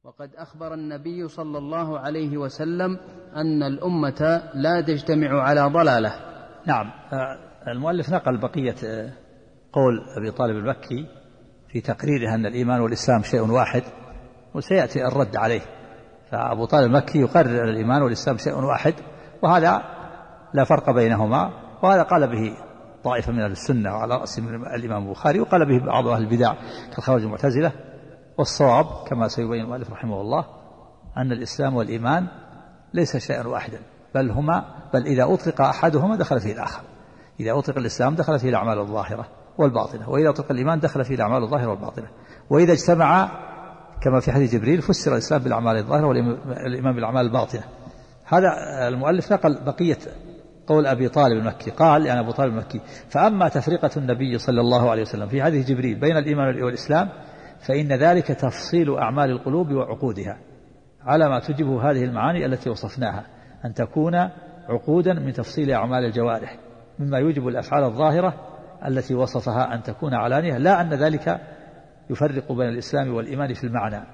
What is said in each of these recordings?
وقد أخبر النبي صلى الله عليه وسلم أن الأمة لا تجتمع على ضلالة. نعم. المؤلف نقل بقية قول أبي طالب المكي في تقريره أن الإيمان والإسلام شيء واحد، وسيأتي الرد عليه. فأبو طالب المكي يقرر أن الإيمان والإسلام شيء واحد، وهذا لا فرق بينهما، وهذا قال به طائفة من السنة وعلى رأس الإمام البخاري، وقال به بعض أهل البدع كالخوارج المعتزلة. والصواب كما سيبين المؤلف رحمه الله أن الإسلام والإيمان ليس شيئا واحدا، بل إذا أطلق أحدهما دخل فيه الآخر. إذا أطلق الإسلام دخل فيه الأعمال الظاهرة والباطنة، وإذا أطلق الإيمان دخل فيه الأعمال الظاهرة والباطنة. وإذا اجتمع كما في حديث جبريل فسر الإسلام بالأعمال الظاهرة والإيمان بالأعمال الباطنة. هذا المؤلف نقل بقية قول أبي طالب المكي، قال يعني أبو طالب المكي: فأما تفرقة النبي صلى الله عليه وسلم في حديث جبريل بين الإيمان والإسلام فإن ذلك تفصيل أعمال القلوب وعقودها على ما تجبه هذه المعاني التي وصفناها، أن تكون عقودا من تفصيل أعمال الجوارح مما يوجب الأفعال الظاهرة التي وصفها أن تكون علانية، لا أن ذلك يفرق بين الإسلام والإيمان في المعنى.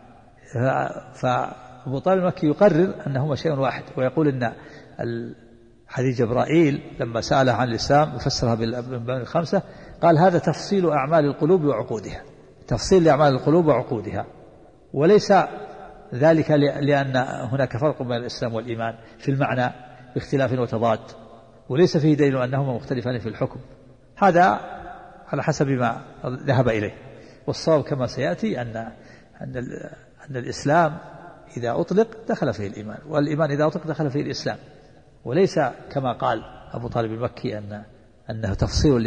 فأبو طالب المكي يقرر أنهما شيء واحد، ويقول أن حديث جبرائيل لما سأله عن الإسلام وفسرها بالمباني الخمسة قال: هذا تفصيل أعمال القلوب وعقودها، تفصيل لأعمال القلوب وعقودها، وليس ذلك لأن هناك فرق بين الإسلام والإيمان في المعنى باختلاف وتضاد، وليس فيه دليل أنهما مختلفان في الحكم. هذا على حسب ما ذهب إليه. والصواب كما سيأتي أن الإسلام إذا أطلق دخل فيه الإيمان، والإيمان إذا أطلق دخل فيه الإسلام، وليس كما قال أبو طالب المكي أنه تفصيل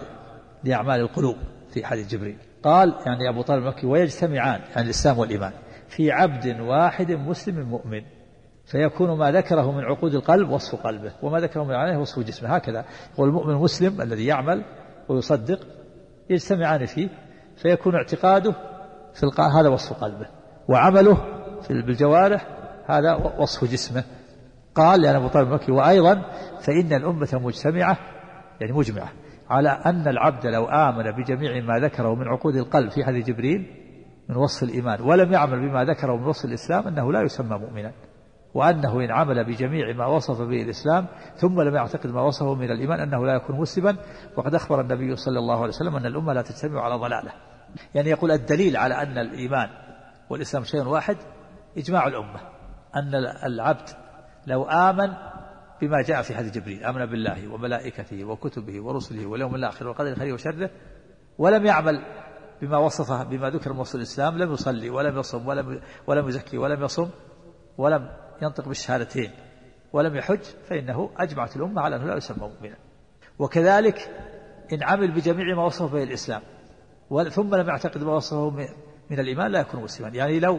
لأعمال القلوب في حديث جبريل. قال يعني أبو طالب المكي: ويجتمعان يعني الإسلام والإيمان في عبد واحد مسلم مؤمن، فيكون ما ذكره من عقود القلب وصف قلبه، وما ذكره من عليه وصف جسمه. هكذا يقول: المؤمن المسلم الذي يعمل ويصدق يجتمعان فيه، فيكون اعتقاده في هذا وصف قلبه، وعمله بالجوارح هذا وصف جسمه. قال يعني أبو طالب المكي: وأيضا فإن الأمة مجتمعة يعني مجمعة على أن العبد لو آمن بجميع ما ذكره من عقود القلب في حديث جبريل من وصف الإيمان ولم يعمل بما ذكره من وصف الإسلام أنه لا يسمى مؤمنا، وأنه إن عمل بجميع ما وصف به الإسلام ثم لم يعتقد ما وصفه من الإيمان أنه لا يكون مسلما. وقد أخبر النبي صلى الله عليه وسلم أن الأمة لا تجتمع على ضلالة. يعني يقول الدليل على أن الإيمان والإسلام شيء واحد إجماع الأمة، أن العبد لو آمن بما جاء في حديث جبريل، آمن بالله وملائكته وكتبه ورسله واليوم الآخر والقدر خيره وشره، ولم يعمل بما وصفه بما ذكر من وصف الإسلام، لم يصلي ولم يصم ولم يزكي ولم يصم ولم ينطق بالشهادتين ولم يحج، فإنه أجمعت الأمة على أنه لا يسمى مؤمنا. وكذلك إن عمل بجميع ما وصفه به الإسلام ثم لم يعتقد ما وصفه من الإيمان لا يكون مسلما. يعني لو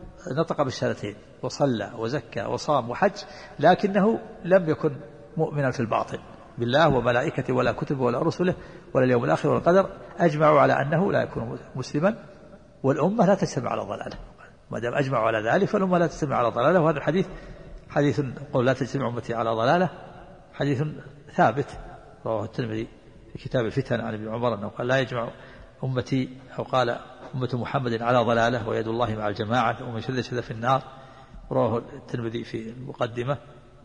نطق بالشهادتين وصلى وزكى وصام وحج لكنه لم يكن مؤمنا في الباطن بالله وملائكته ولا كتبه ولا رسله ولا اليوم الآخر ولا القدر، أجمعوا على أنه لا يكون مسلما، والأمة لا تجتمع على ضلاله. ما دام أجمعوا على ذلك فالأمة لا تجتمع على ضلاله. وهذا الحديث حديث قول لا تجتمع أمتي على ضلاله حديث ثابت رواه الترمذي في كتاب الفتن عن ابن عمر أنه قال: لا يجمع أمتي، أو قال: أمة محمد على ضلاله ويد الله مع الجماعة ومن شذ في النار. رواه الترمذي في المقدمة.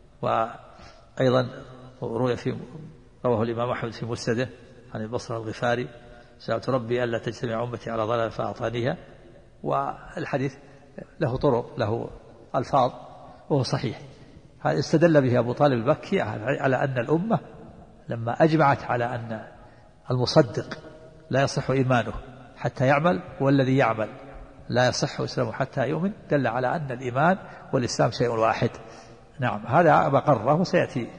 وأيضا رواه الإمام أحمد في مسنده عن البصري الغفاري: سألت ربي ألا تجتمع أمتي على ضلالة فأعطانيها. والحديث له طرق له ألفاظ وهو صحيح. هذا استدل به أبو طالب المكي على أن الأمة لما أجمعت على أن المصدق لا يصح إيمانه حتى يعمل، والذي يعمل لا يصح إسلامه حتى يؤمن، دل على أن الإيمان والإسلام شيء واحد. نعم، هذا ما قرره، وسيأتي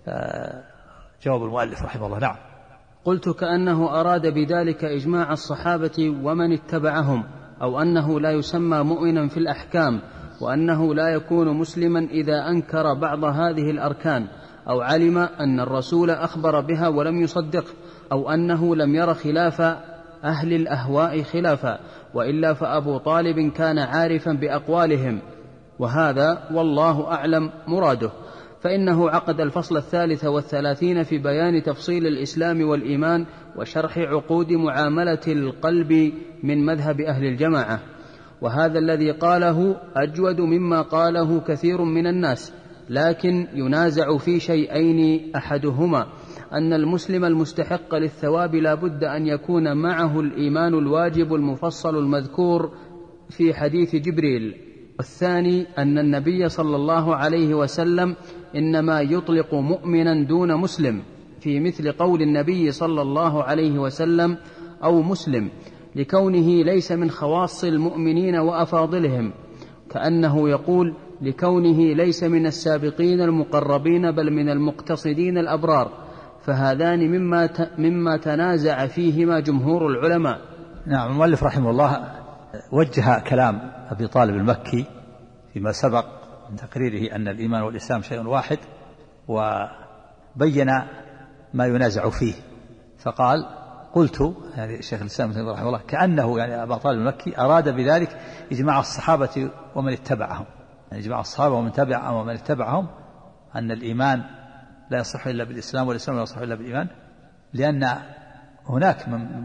جواب المؤلف رحمه الله. نعم. قلت: كأنه أراد بذلك إجماع الصحابة ومن اتبعهم، أو أنه لا يسمى مؤمنا في الأحكام، وأنه لا يكون مسلما إذا أنكر بعض هذه الأركان، أو علم أن الرسول أخبر بها ولم يصدق، أو أنه لم ير خلاف أهل الأهواء خلافا، وإلا فأبو طالب كان عارفا بأقوالهم، وهذا والله أعلم مراده. فإنه عقد الفصل 33 في بيان تفصيل الإسلام والإيمان وشرح عقود معاملة القلب من مذهب أهل الجماعة. وهذا الذي قاله أجود مما قاله كثير من الناس، لكن ينازع في شيئين: أحدهما أن المسلم المستحق للثواب لا بد أن يكون معه الإيمان الواجب المفصل المذكور في حديث جبريل، والثاني أن النبي صلى الله عليه وسلم إنما يطلق مؤمنا دون مسلم، في مثل قول النبي صلى الله عليه وسلم أو مسلم، لكونه ليس من خواص المؤمنين وأفاضلهم، كأنه يقول لكونه ليس من السابقين المقربين بل من المقتصدين الأبرار، فهذان مما تنازع فيهما جمهور العلماء. نعم. المؤلف رحمه الله وجه كلام أبي طالب المكي فيما سبق من تقريره أن الإيمان والإسلام شيء واحد، وبين ما ينازع فيه، فقال: قلت، يعني الشيخ الإسلام رحمه الله كأنه يعني أبا طالب المكي أراد بذلك إجماع الصحابة ومن اتبعهم، يعني إجماع الصحابة ومن اتبعهم أن الإيمان لا يصح إلا بالإسلام والإسلام لا يصح إلا بالإيمان، لأن هناك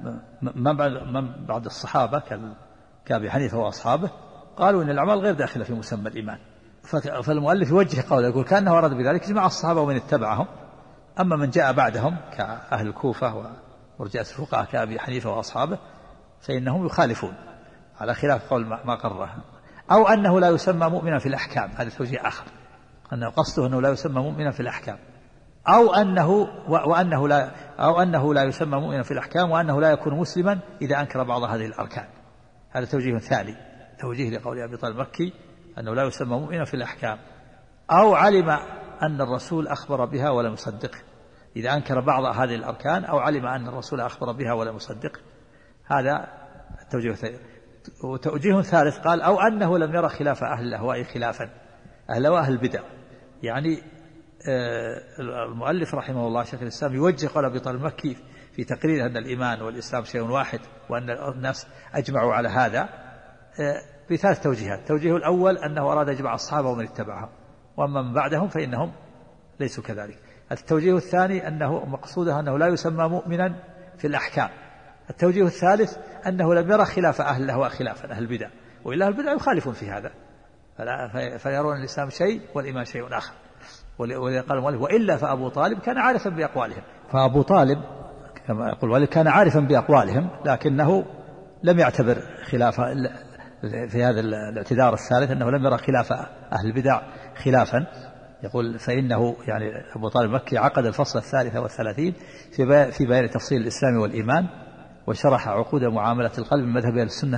من بعد الصحابة كأبي حنيفة وأصحابه قالوا إن الأعمال غير داخلة في مسمى الإيمان. فالمؤلف يوجه قوله يقول كأنه أراد بذلك إجماع الصحابة ومن اتبعهم، أما من جاء بعدهم كأهل الكوفة ورجعة الفقهاء كأبي حنيفة وأصحابه فإنهم يخالفون على خلاف قول ما قرره، أو أنه لا يسمى مؤمنا في الأحكام، هذا توجيه آخر، أنه قصده أنه لا يسمى مؤمنا في الأحكام، أو أنه لا يسمى مؤمنا في الأحكام، وأنه لا يكون مسلما إذا أنكر بعض هذه الأركان. هذا توجيه ثاني، توجيه لقول أبي طالب المكي أنه لا يسمى مؤمنا في الأحكام، أو علم أن الرسول أخبر بها ولم يصدقه إذا أنكر بعض هذه الأركان، أو علم أن الرسول أخبر بها ولم يصدقه. هذا التوجيه الثاني. وتوجيه ثالث قال: أو أنه لم يرى خلاف أهل الأهواء خلافا، أهل وأهل البدع. يعني المؤلف رحمه الله شيخ الإسلام يوجه قول أبي طالب المكي في تقرير أن الإيمان والإسلام شيء واحد وأن الناس أجمعوا على هذا بثلاث توجيهات. التوجيه الأول أنه أراد إجماع الصحابة ومن اتبعهم، وأما من بعدهم فإنهم ليسوا كذلك. التوجيه الثاني أنه مقصوده أنه لا يسمى مؤمنا في الأحكام. التوجيه الثالث أنه لم يرى خلاف أهل الأهواء خلافا، أهل البدع، وإلا أهل البدع يخالفون في هذا، فيرون الإسلام شيء والإيمان شيء آخر. قال المؤلف: وإلا فأبو طالب كان عارفا بأقوالهم. فأبو طالب كما يقول والد كان عارفا بأقوالهم، لكنه لم يعتبر خلاف في هذا الاعتذار الثالث، أنه لم يرى خلاف أهل البدع خلافا. يقول: فإنه يعني أبو طالب المكي عقد الفصل 33 في بيان تفصيل الإسلام والإيمان، وشرح عقود معاملة القلب من مذهب أهل السنة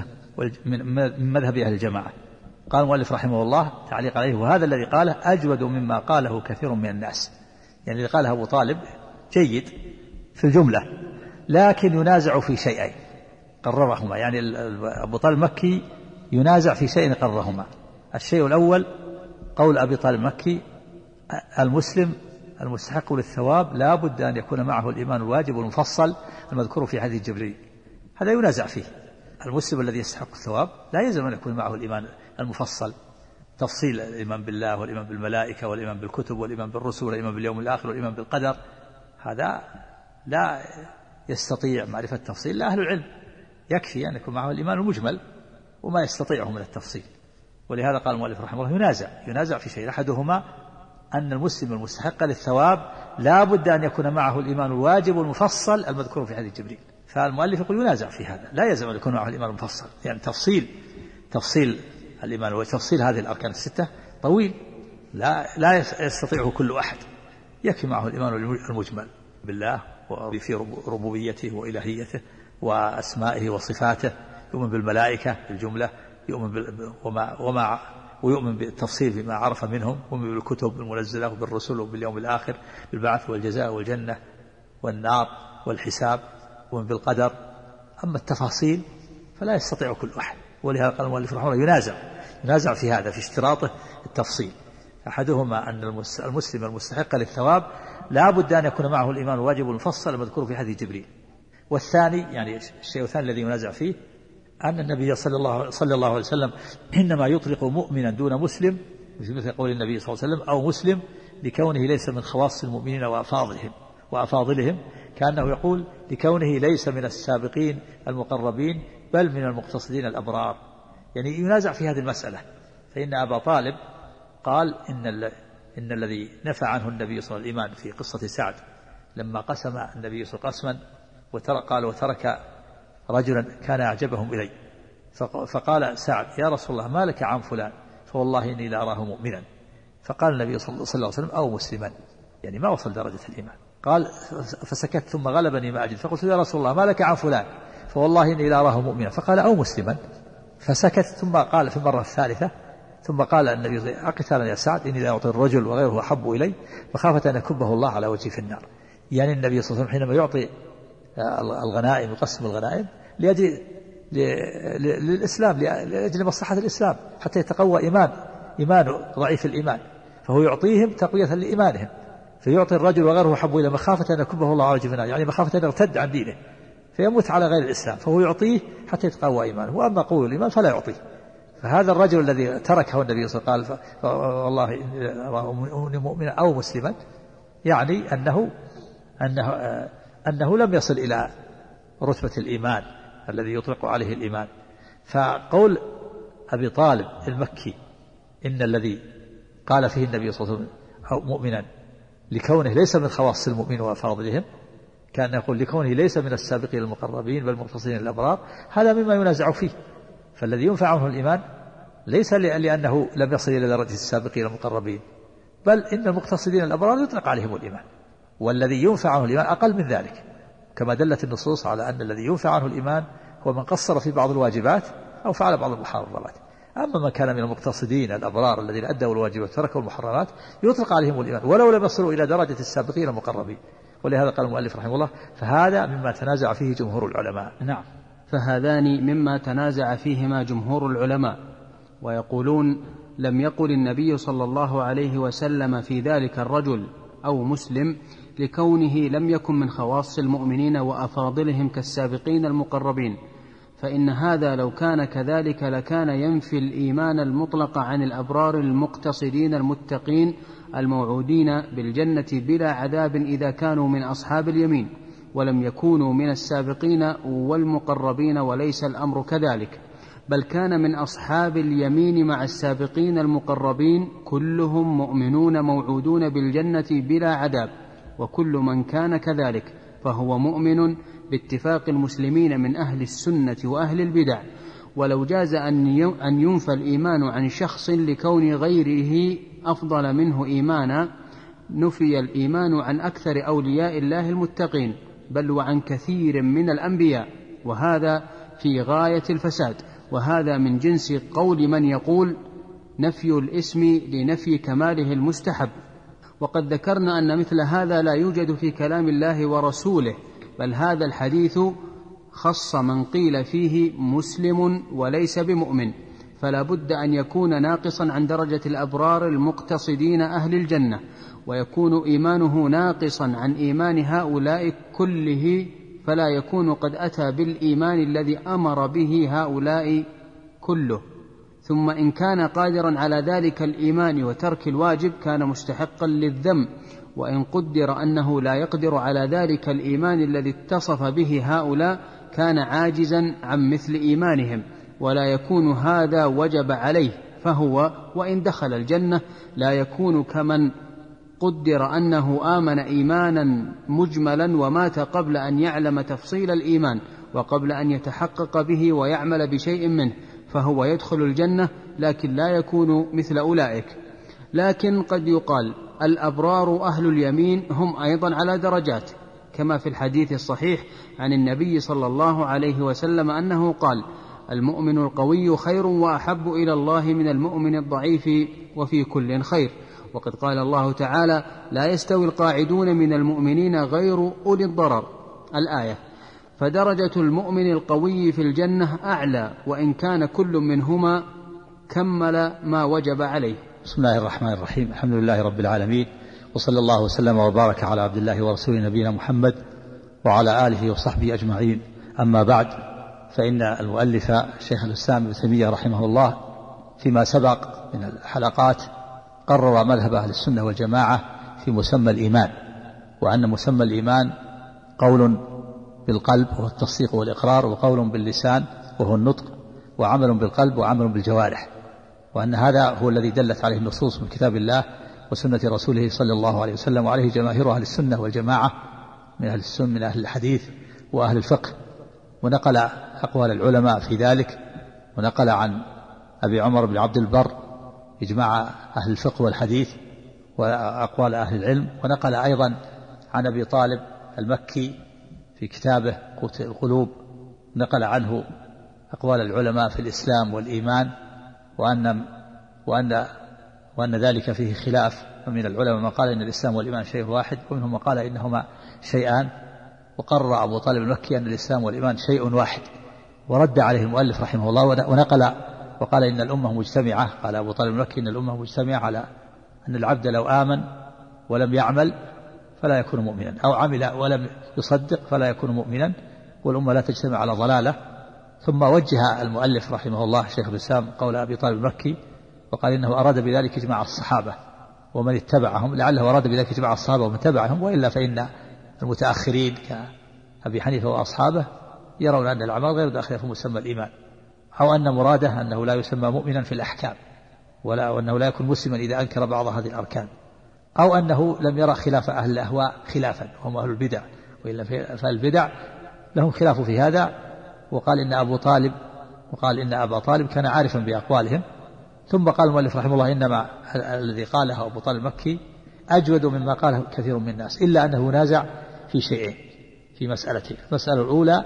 من مذهب أهل الجماعة. قال المؤلف رحمه الله تعليق عليه: وهذا الذي قاله أجود مما قاله كثير من الناس. يعني اللي قاله أبو طالب جيد في الجملة، لكن ينازع في شيئين قررهما. يعني أبو طالب المكي ينازع في شيء قررهما. الشيء الأول قول أبي طالب المكي: المسلم المستحق للثواب لا بد أن يكون معه الإيمان الواجب والمفصل المذكور في حديث جبريل. هذا ينازع فيه. المسلم الذي يستحق الثواب لا يلزم أن يكون معه الإيمان المفصل، تفصيل الإيمان بالله والإيمان بالملائكة والإيمان بالكتب والإيمان بالرسل والإيمان باليوم الآخر والإيمان بالقدر. هذا لا يستطيع معرفة التفصيل إلا أهل العلم، يكفي أن يكون معه الإيمان المجمل وما يستطيعه من التفصيل. ولهذا قال المؤلف رحمه الله ينازع في شيء. أحدهما أن المسلم المستحق للثواب لا بد أن يكون معه الإيمان الواجب المفصل المذكور في حديث جبريل. فالمؤلف يقول ينازع في هذا، لا يلزم أن يكون معه الإيمان المفصل، يعني تفصيل الإيمان وتفصيل هذه الأركان الستة طويل، لا يستطيعه كل أحد. يكفي معه الإيمان المجمل بالله وفي ربوبيته وإلهيته وأسمائه وصفاته، يؤمن بالملائكة بالجملة، يؤمن ويؤمن بالتفصيل بما عرف منهم، ويؤمن بالكتب المنزلة وبالرسل وباليوم الآخر، بالبعث والجزاء والجنة والنار والحساب، ومن بالقدر. أما التفاصيل فلا يستطيع كل أحد. ولهذا قال المؤلف رحمه الله ينازع في هذا، في اشتراطه التفصيل. أحدهما أن المسلم المستحق للثواب لا بد أن يكون معه الإيمان الواجب المفصل المذكور في حديث جبريل. والثاني يعني الشيء الثاني الذي ينازع فيه أن النبي صلى الله عليه وسلم إنما يطلق مؤمنا دون مسلم، مثل قول النبي صلى الله عليه وسلم أو مسلم، لكونه ليس من خواص المؤمنين وأفاضلهم، كأنه يقول لكونه ليس من السابقين المقربين بل من المقتصدين الأبرار. يعني ينازع في هذه المسألة. فإن أبا طالب قال إن الذي نفى عنه النبي صلى الله عليه وسلم الإيمان في قصة سعد لما قسم النبي صلى الله عليه وسلم قال وترك رجلا كان أعجبهم إلي، فقال سعد يا رسول الله ما لك عن فلان فوالله إني لأراه مؤمنا، فقال النبي صلى الله عليه وسلم أو مسلما، يعني ما وصل درجة الإيمان. قال فسكت ثم غلبني ما أجد فقلت يا رسول الله ما لك عن فلان فوالله إني لأراه مؤمنا، فقال أو مسلما، فسكت ثم قال في المرة الثالثة ثم قال النبي أقتالا يا سعد إني لا أعطي الرجل وغيره أحب إلي مخافة أن يكبه الله على وجهي في النار. يعني النبي صلى الله عليه وسلم حينما يعطي الغنائم يقسم الغنائم لأجل للإسلام، لأجل مصلحة الإسلام حتى يتقوى إيمان ضعيف الإيمان، فهو يعطيهم تقوية لإيمانهم، فيعطي الرجل وغيره أحب إليه مخافة أن يكبه الله على وجهه في النار، يعني مخافة أن يرتد عن دينه فيموت على غير الإسلام، فهو يعطيه حتى يتقوى إيمانه، وأما قوي الإيمان فلا يعطيه. فهذا الرجل الذي تركه النبي صلى الله عليه وسلم قال والله إني مؤمنا أو مسلما، يعني أنه لم يصل إلى رتبة الإيمان الذي يطلق عليه الإيمان. فقول أبي طالب المكي إن الذي قال فيه النبي صلى الله عليه وسلم مؤمنا لكونه ليس من خواص المؤمن وفاضلهم، كان يقول لكونه ليس من السابقين المقربين بل المقتصدين الأبرار، هذا مما ينازع فيه. فالذي ينفع عنه الإيمان ليس لأنه لم يصل إلى درجة السابقين المقربين، بل إن المقتصدين الأبرار يطلق عليهم الإيمان، والذي ينفع عنه الإيمان أقل من ذلك، كما دلت النصوص على أن الذي ينفع عنه الإيمان هو من قصر في بعض الواجبات أو فعل بعض المحرمات. أما من كان من المقتصدين الأبرار الذين أدوا الواجبات وتركوا المحرمات يطلق عليهم الإيمان ولو لم يصلوا إلى درجة السابقين المقربين. ولهذا قال المؤلف رحمه الله فهذا مما تنازع فيه جمهور العلماء. نعم، فهذان مما تنازع فيهما جمهور العلماء، ويقولون لم يقل النبي صلى الله عليه وسلم في ذلك الرجل أو مسلم لكونه لم يكن من خواص المؤمنين وأفاضلهم كالسابقين المقربين، فإن هذا لو كان كذلك لكان ينفي الإيمان المطلق عن الأبرار المقتصدين المتقين الموعودين بالجنة بلا عذاب إذا كانوا من أصحاب اليمين ولم يكونوا من السابقين والمقربين، وليس الأمر كذلك، بل كان من أصحاب اليمين مع السابقين المقربين كلهم مؤمنون موعودون بالجنة بلا عذاب، وكل من كان كذلك فهو مؤمن باتفاق المسلمين من أهل السنة وأهل البدع. ولو جاز أن ينفى الإيمان عن شخص لكون غيره أفضل منه إيمانا نفي الإيمان عن أكثر أولياء الله المتقين بل وعن كثير من الأنبياء، وهذا في غاية الفساد، وهذا من جنس قول من يقول نفي الاسم لنفي كماله المستحب. وقد ذكرنا أن مثل هذا لا يوجد في كلام الله ورسوله، بل هذا الحديث خص من قيل فيه مسلم وليس بمؤمن، فلا بد أن يكون ناقصا عن درجة الأبرار المقتصدين أهل الجنة، ويكون إيمانه ناقصا عن إيمان هؤلاء كله، فلا يكون قد أتى بالإيمان الذي أمر به هؤلاء كله. ثم إن كان قادرا على ذلك الإيمان وترك الواجب كان مستحقا للذم، وإن قدر أنه لا يقدر على ذلك الإيمان الذي اتصف به هؤلاء كان عاجزا عن مثل إيمانهم، ولا يكون هذا وجب عليه، فهو وإن دخل الجنة لا يكون كمن قدر أنه آمن إيمانا مجملا ومات قبل أن يعلم تفصيل الإيمان وقبل أن يتحقق به ويعمل بشيء منه، فهو يدخل الجنة لكن لا يكون مثل أولئك. لكن قد يقال الأبرار أهل اليمين هم أيضا على درجات، كما في الحديث الصحيح عن النبي صلى الله عليه وسلم أنه قال المؤمن القوي خير وأحب إلى الله من المؤمن الضعيف وفي كل خير. وقد قال الله تعالى لا يستوي القاعدون من المؤمنين غير أولي الضرر الآية. فدرجة المؤمن القوي في الجنة أعلى، وإن كان كل منهما كمل ما وجب عليه. بسم الله الرحمن الرحيم، الحمد لله رب العالمين، وصلى الله وسلم وبارك على عبد الله ورسوله نبينا محمد وعلى آله وصحبه أجمعين. أما بعد، فإن المؤلف شيخ الإسلام ابن تيمية رحمه الله فيما سبق من الحلقات قرر مذهب أهل السنة والجماعة في مسمى الإيمان، وأن مسمى الإيمان قول بالقلب وهو التصديق والإقرار، وقول باللسان وهو النطق، وعمل بالقلب وعمل بالجوارح، وأن هذا هو الذي دلت عليه النصوص من كتاب الله وسنة رسوله صلى الله عليه وسلم، وعليه جماهير أهل السنة والجماعة من أهل السنة من أهل الحديث وأهل الفقه. ونقل أقوال العلماء في ذلك، ونقل عن أبي عمر بن عبد البر إجماع أهل الفقه والحديث وأقوال أهل العلم، ونقل أيضا عن أبي طالب المكي في كتابه قوت القلوب، نقل عنه أقوال العلماء في الإسلام والإيمان، وأن ذلك فيه خلاف. ومن العلماء من قال إن الإسلام والإيمان شيء واحد، ومنهم من قال إنهما شيئان، وقرر أبو طالب المكي أن الإسلام والإيمان شيء واحد، ورد عليه المؤلف رحمه الله ونقل وقال إن الأمة مجتمعة. قال أبو طالب المكي إن الأمة مجتمعة على أن العبد لو آمن ولم يعمل فلا يكون مؤمنا، أو عمل ولم يصدق فلا يكون مؤمنا، والأمة لا تجتمع على ضلالة. ثم وجه المؤلف رحمه الله شيخ الإسلام قول أبي طالب المكي وقال إنه أراد بذلك إجماع الصحابة ومن اتبعهم، لعله أراد بذلك إجماع الصحابة ومن تبعهم، وإلا فإن المتأخرين كأبي حنيفة وأصحابه يرون أن الأعمال غير داخلة في مسمى الإيمان، أو أن مراده أنه لا يسمى مؤمنا في الأحكام، وأنه لا يكون مسلما إذا أنكر بعض هذه الأركان، أو أنه لم يرى خلاف أهل الأهواء خلافا هم أهل البدع، وإلا فالبدع لهم خلاف في هذا. وقال إن أبا طالب كان عارفا بأقوالهم. ثم قال المؤلف رحمه الله إنما الذي قاله أبو طالب المكي أجود مما قاله كثير من الناس، إلا أنه نازع في شيئين في مسألتين. المسألة الأولى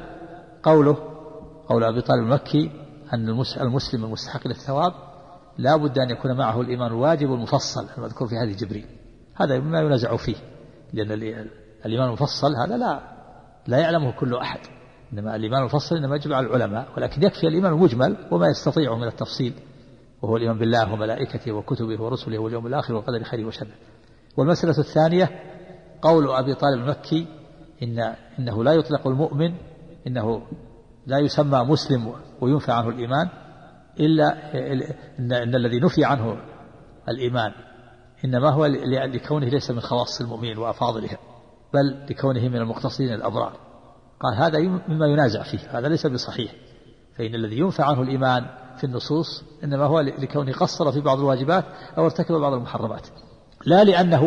قول أبي طالب المكي أن المسلم المستحق للثواب لا بد أن يكون معه الإيمان الواجب المفصل المذكور في هذه جبريل، هذا مما ينازع فيه، لأن الإيمان المفصل هذا لا يعلمه كل أحد، إنما الإيمان المفصل إنما يجب على العلماء، ولكن يكفي الإيمان المجمل وما يستطيعه من التفصيل، وهو الإيمان بالله وملائكته وكتبه ورسله واليوم الآخر والقدر خيره وشره. والمسألة الثانية قول أبي طالب المكي إنه لا يطلق المؤمن، إنه لا يسمى مسلم وينفى عنه الإيمان إلا إن الذي نفي عنه الإيمان إنما هو لكونه ليس من خواص المؤمنين وأفاضلهم، بل لكونه من المقتصدين الأبرار. قال هذا مما ينازع فيه، هذا ليس بصحيح، فإن الذي ينفى عنه الإيمان في النصوص إنما هو لكونه قصر في بعض الواجبات أو ارتكب بعض المحرمات، لا لأنه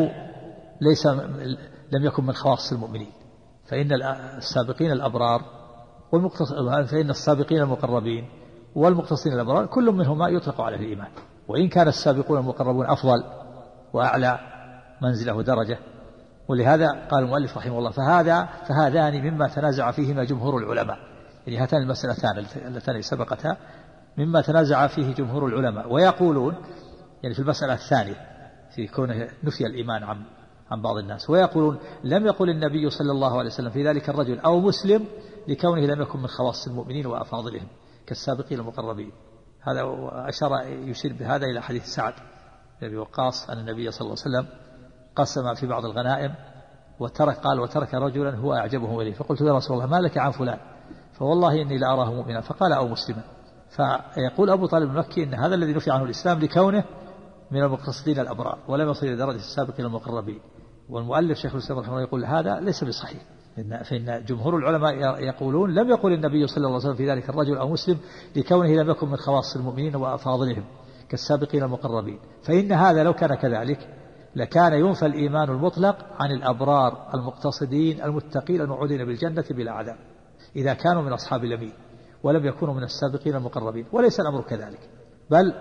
لم يكن من خواص المؤمنين. فإن السابقين الأبرار فإن السابقين المقربين والمقتصدين الأبرار كل منهما يطلق عليه الإيمان، وإن كان السابقون المقربون أفضل وأعلى منزله درجة. ولهذا قال المؤلف رحمه الله فهذان مما تنازع فيهما جمهور العلماء، يعني هاتان المسألتان اللتان سبقتا مما تنازع فيه جمهور العلماء، ويقولون يعني في المسألة الثانية في كونه نفي الإيمان عن بعض الناس، ويقولون لم يقل النبي صلى الله عليه وسلم في ذلك الرجل أو مسلم لكونه لم يكن من خواص المؤمنين وأفاضلهم كالسابقين المقربين. هذا يشير بهذا إلى حديث سعد بن أبي وقاص أن النبي صلى الله عليه وسلم قسم في بعض الغنائم وترك رجلا هو أعجبه إليه، فقلت يا رسول الله ما لك عن فلان؟ فوالله إني لأراه مؤمنا، فقال أو مسلما. فيقول أبو طالب المكي إن هذا الذي نفي عنه الإسلام لكونه من المقتصدين الأبرار ولم يصل إلى درجة السابقين المقربين. والمؤلف شيخ الإسلام رحمه الله يقول هذا ليس بصحيح، فإن جمهور العلماء يقولون لم يقل النبي صلى الله عليه وسلم في ذلك الرجل أو مسلم لكونه لم يكن من خواص المؤمنين وأفاضلهم كالسابقين المقربين، فإن هذا لو كان كذلك لكان ينفى الإيمان المطلق عن الأبرار المقتصدين المتقين الموعودين بالجنة بلا عذاب إذا كانوا من أصحاب اليمين ولم يكونوا من السابقين المقربين. وليس الأمر كذلك، بل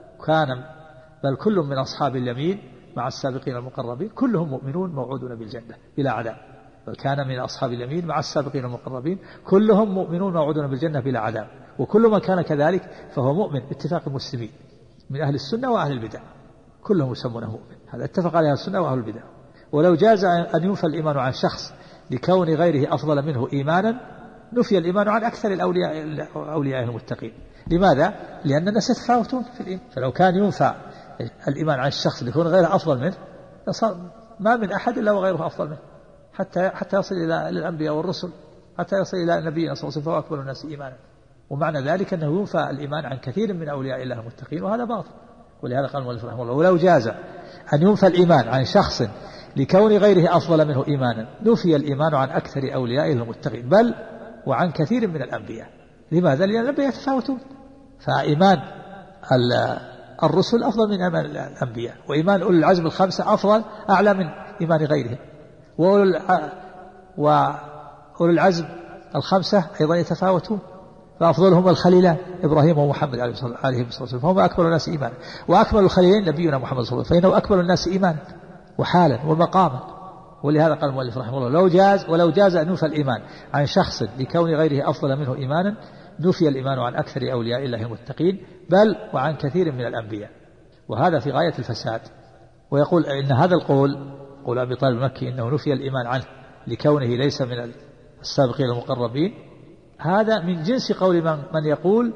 كل من أصحاب اليمين مع السابقين المقربين كلهم مؤمنون موعودون بالجنة بلا عذاب، بل كان من أصحاب اليمين مع السابقين المقربين كلهم مؤمنون موعودون بالجنة بلا عذاب. وكل من كان كذلك فهو مؤمن باتفاق المسلمين من أهل السنة وأهل البدع، كلهم يسمونه مؤمن، هذا اتفق عليها السنة وأهل البدع. ولو جاز أن ينفى الإيمان عن شخص لكون غيره أفضل منه إيمانا نفي الإيمان عن أكثر أولياء المتقين. لماذا؟ لأن الناس يتفاوتون في الإيمان، فلو كان ينفى الإيمان عن الشخص لكون غيره أفضل منه ما من أحد إلا وغيره أفضل منه حتى يصل إلى الأنبياء والرسل، حتى يصل إلى نبينا صلى الله عليه وسلم فهو أكبر الناس إيمانا. ومعنى ذلك أنه ينفى الإيمان عن كثير من أولياء الله المتقين، وهذا باطل. ولهذا قال المؤلف رحمه الله ولو جاز أن ينفى الإيمان عن شخص لكون غيره أفضل منه إيمانا نفي الإيمان عن أكثر أوليائه المتقين بل وعن كثير من الأنبياء. لماذا؟ لأن الأنبياء يتفاوتون، فإيمان الرسل أفضل من إيمان الأنبياء، وإيمان أولي العزم الخمسة أفضل أعلى من إيمان غيرهم، وأولي العزم الخمسة أيضا يتفاوتون، فأفضلهم الخليلان إبراهيم ومحمد عليه الصلاة والسلام، فهم أكمل الناس إيمانا، وأكمل الخليلين نبينا محمد صلى الله عليه وسلم، فإنه أكمل الناس إيمانا وحالا ومقاما. ولهذا قال المؤلف رحمه الله ولو جاز أن ينفى الإيمان عن شخص لكون غيره أفضل منه إيمانا نفي الإيمان عن أكثر أولياء الله المتقين بل وعن كثير من الأنبياء، وهذا في غاية الفساد. ويقول إن هذا القول قول أبي طالب المكي إنه نفي الإيمان عنه لكونه ليس من السابقين المقربين، هذا من جنس قول من يقول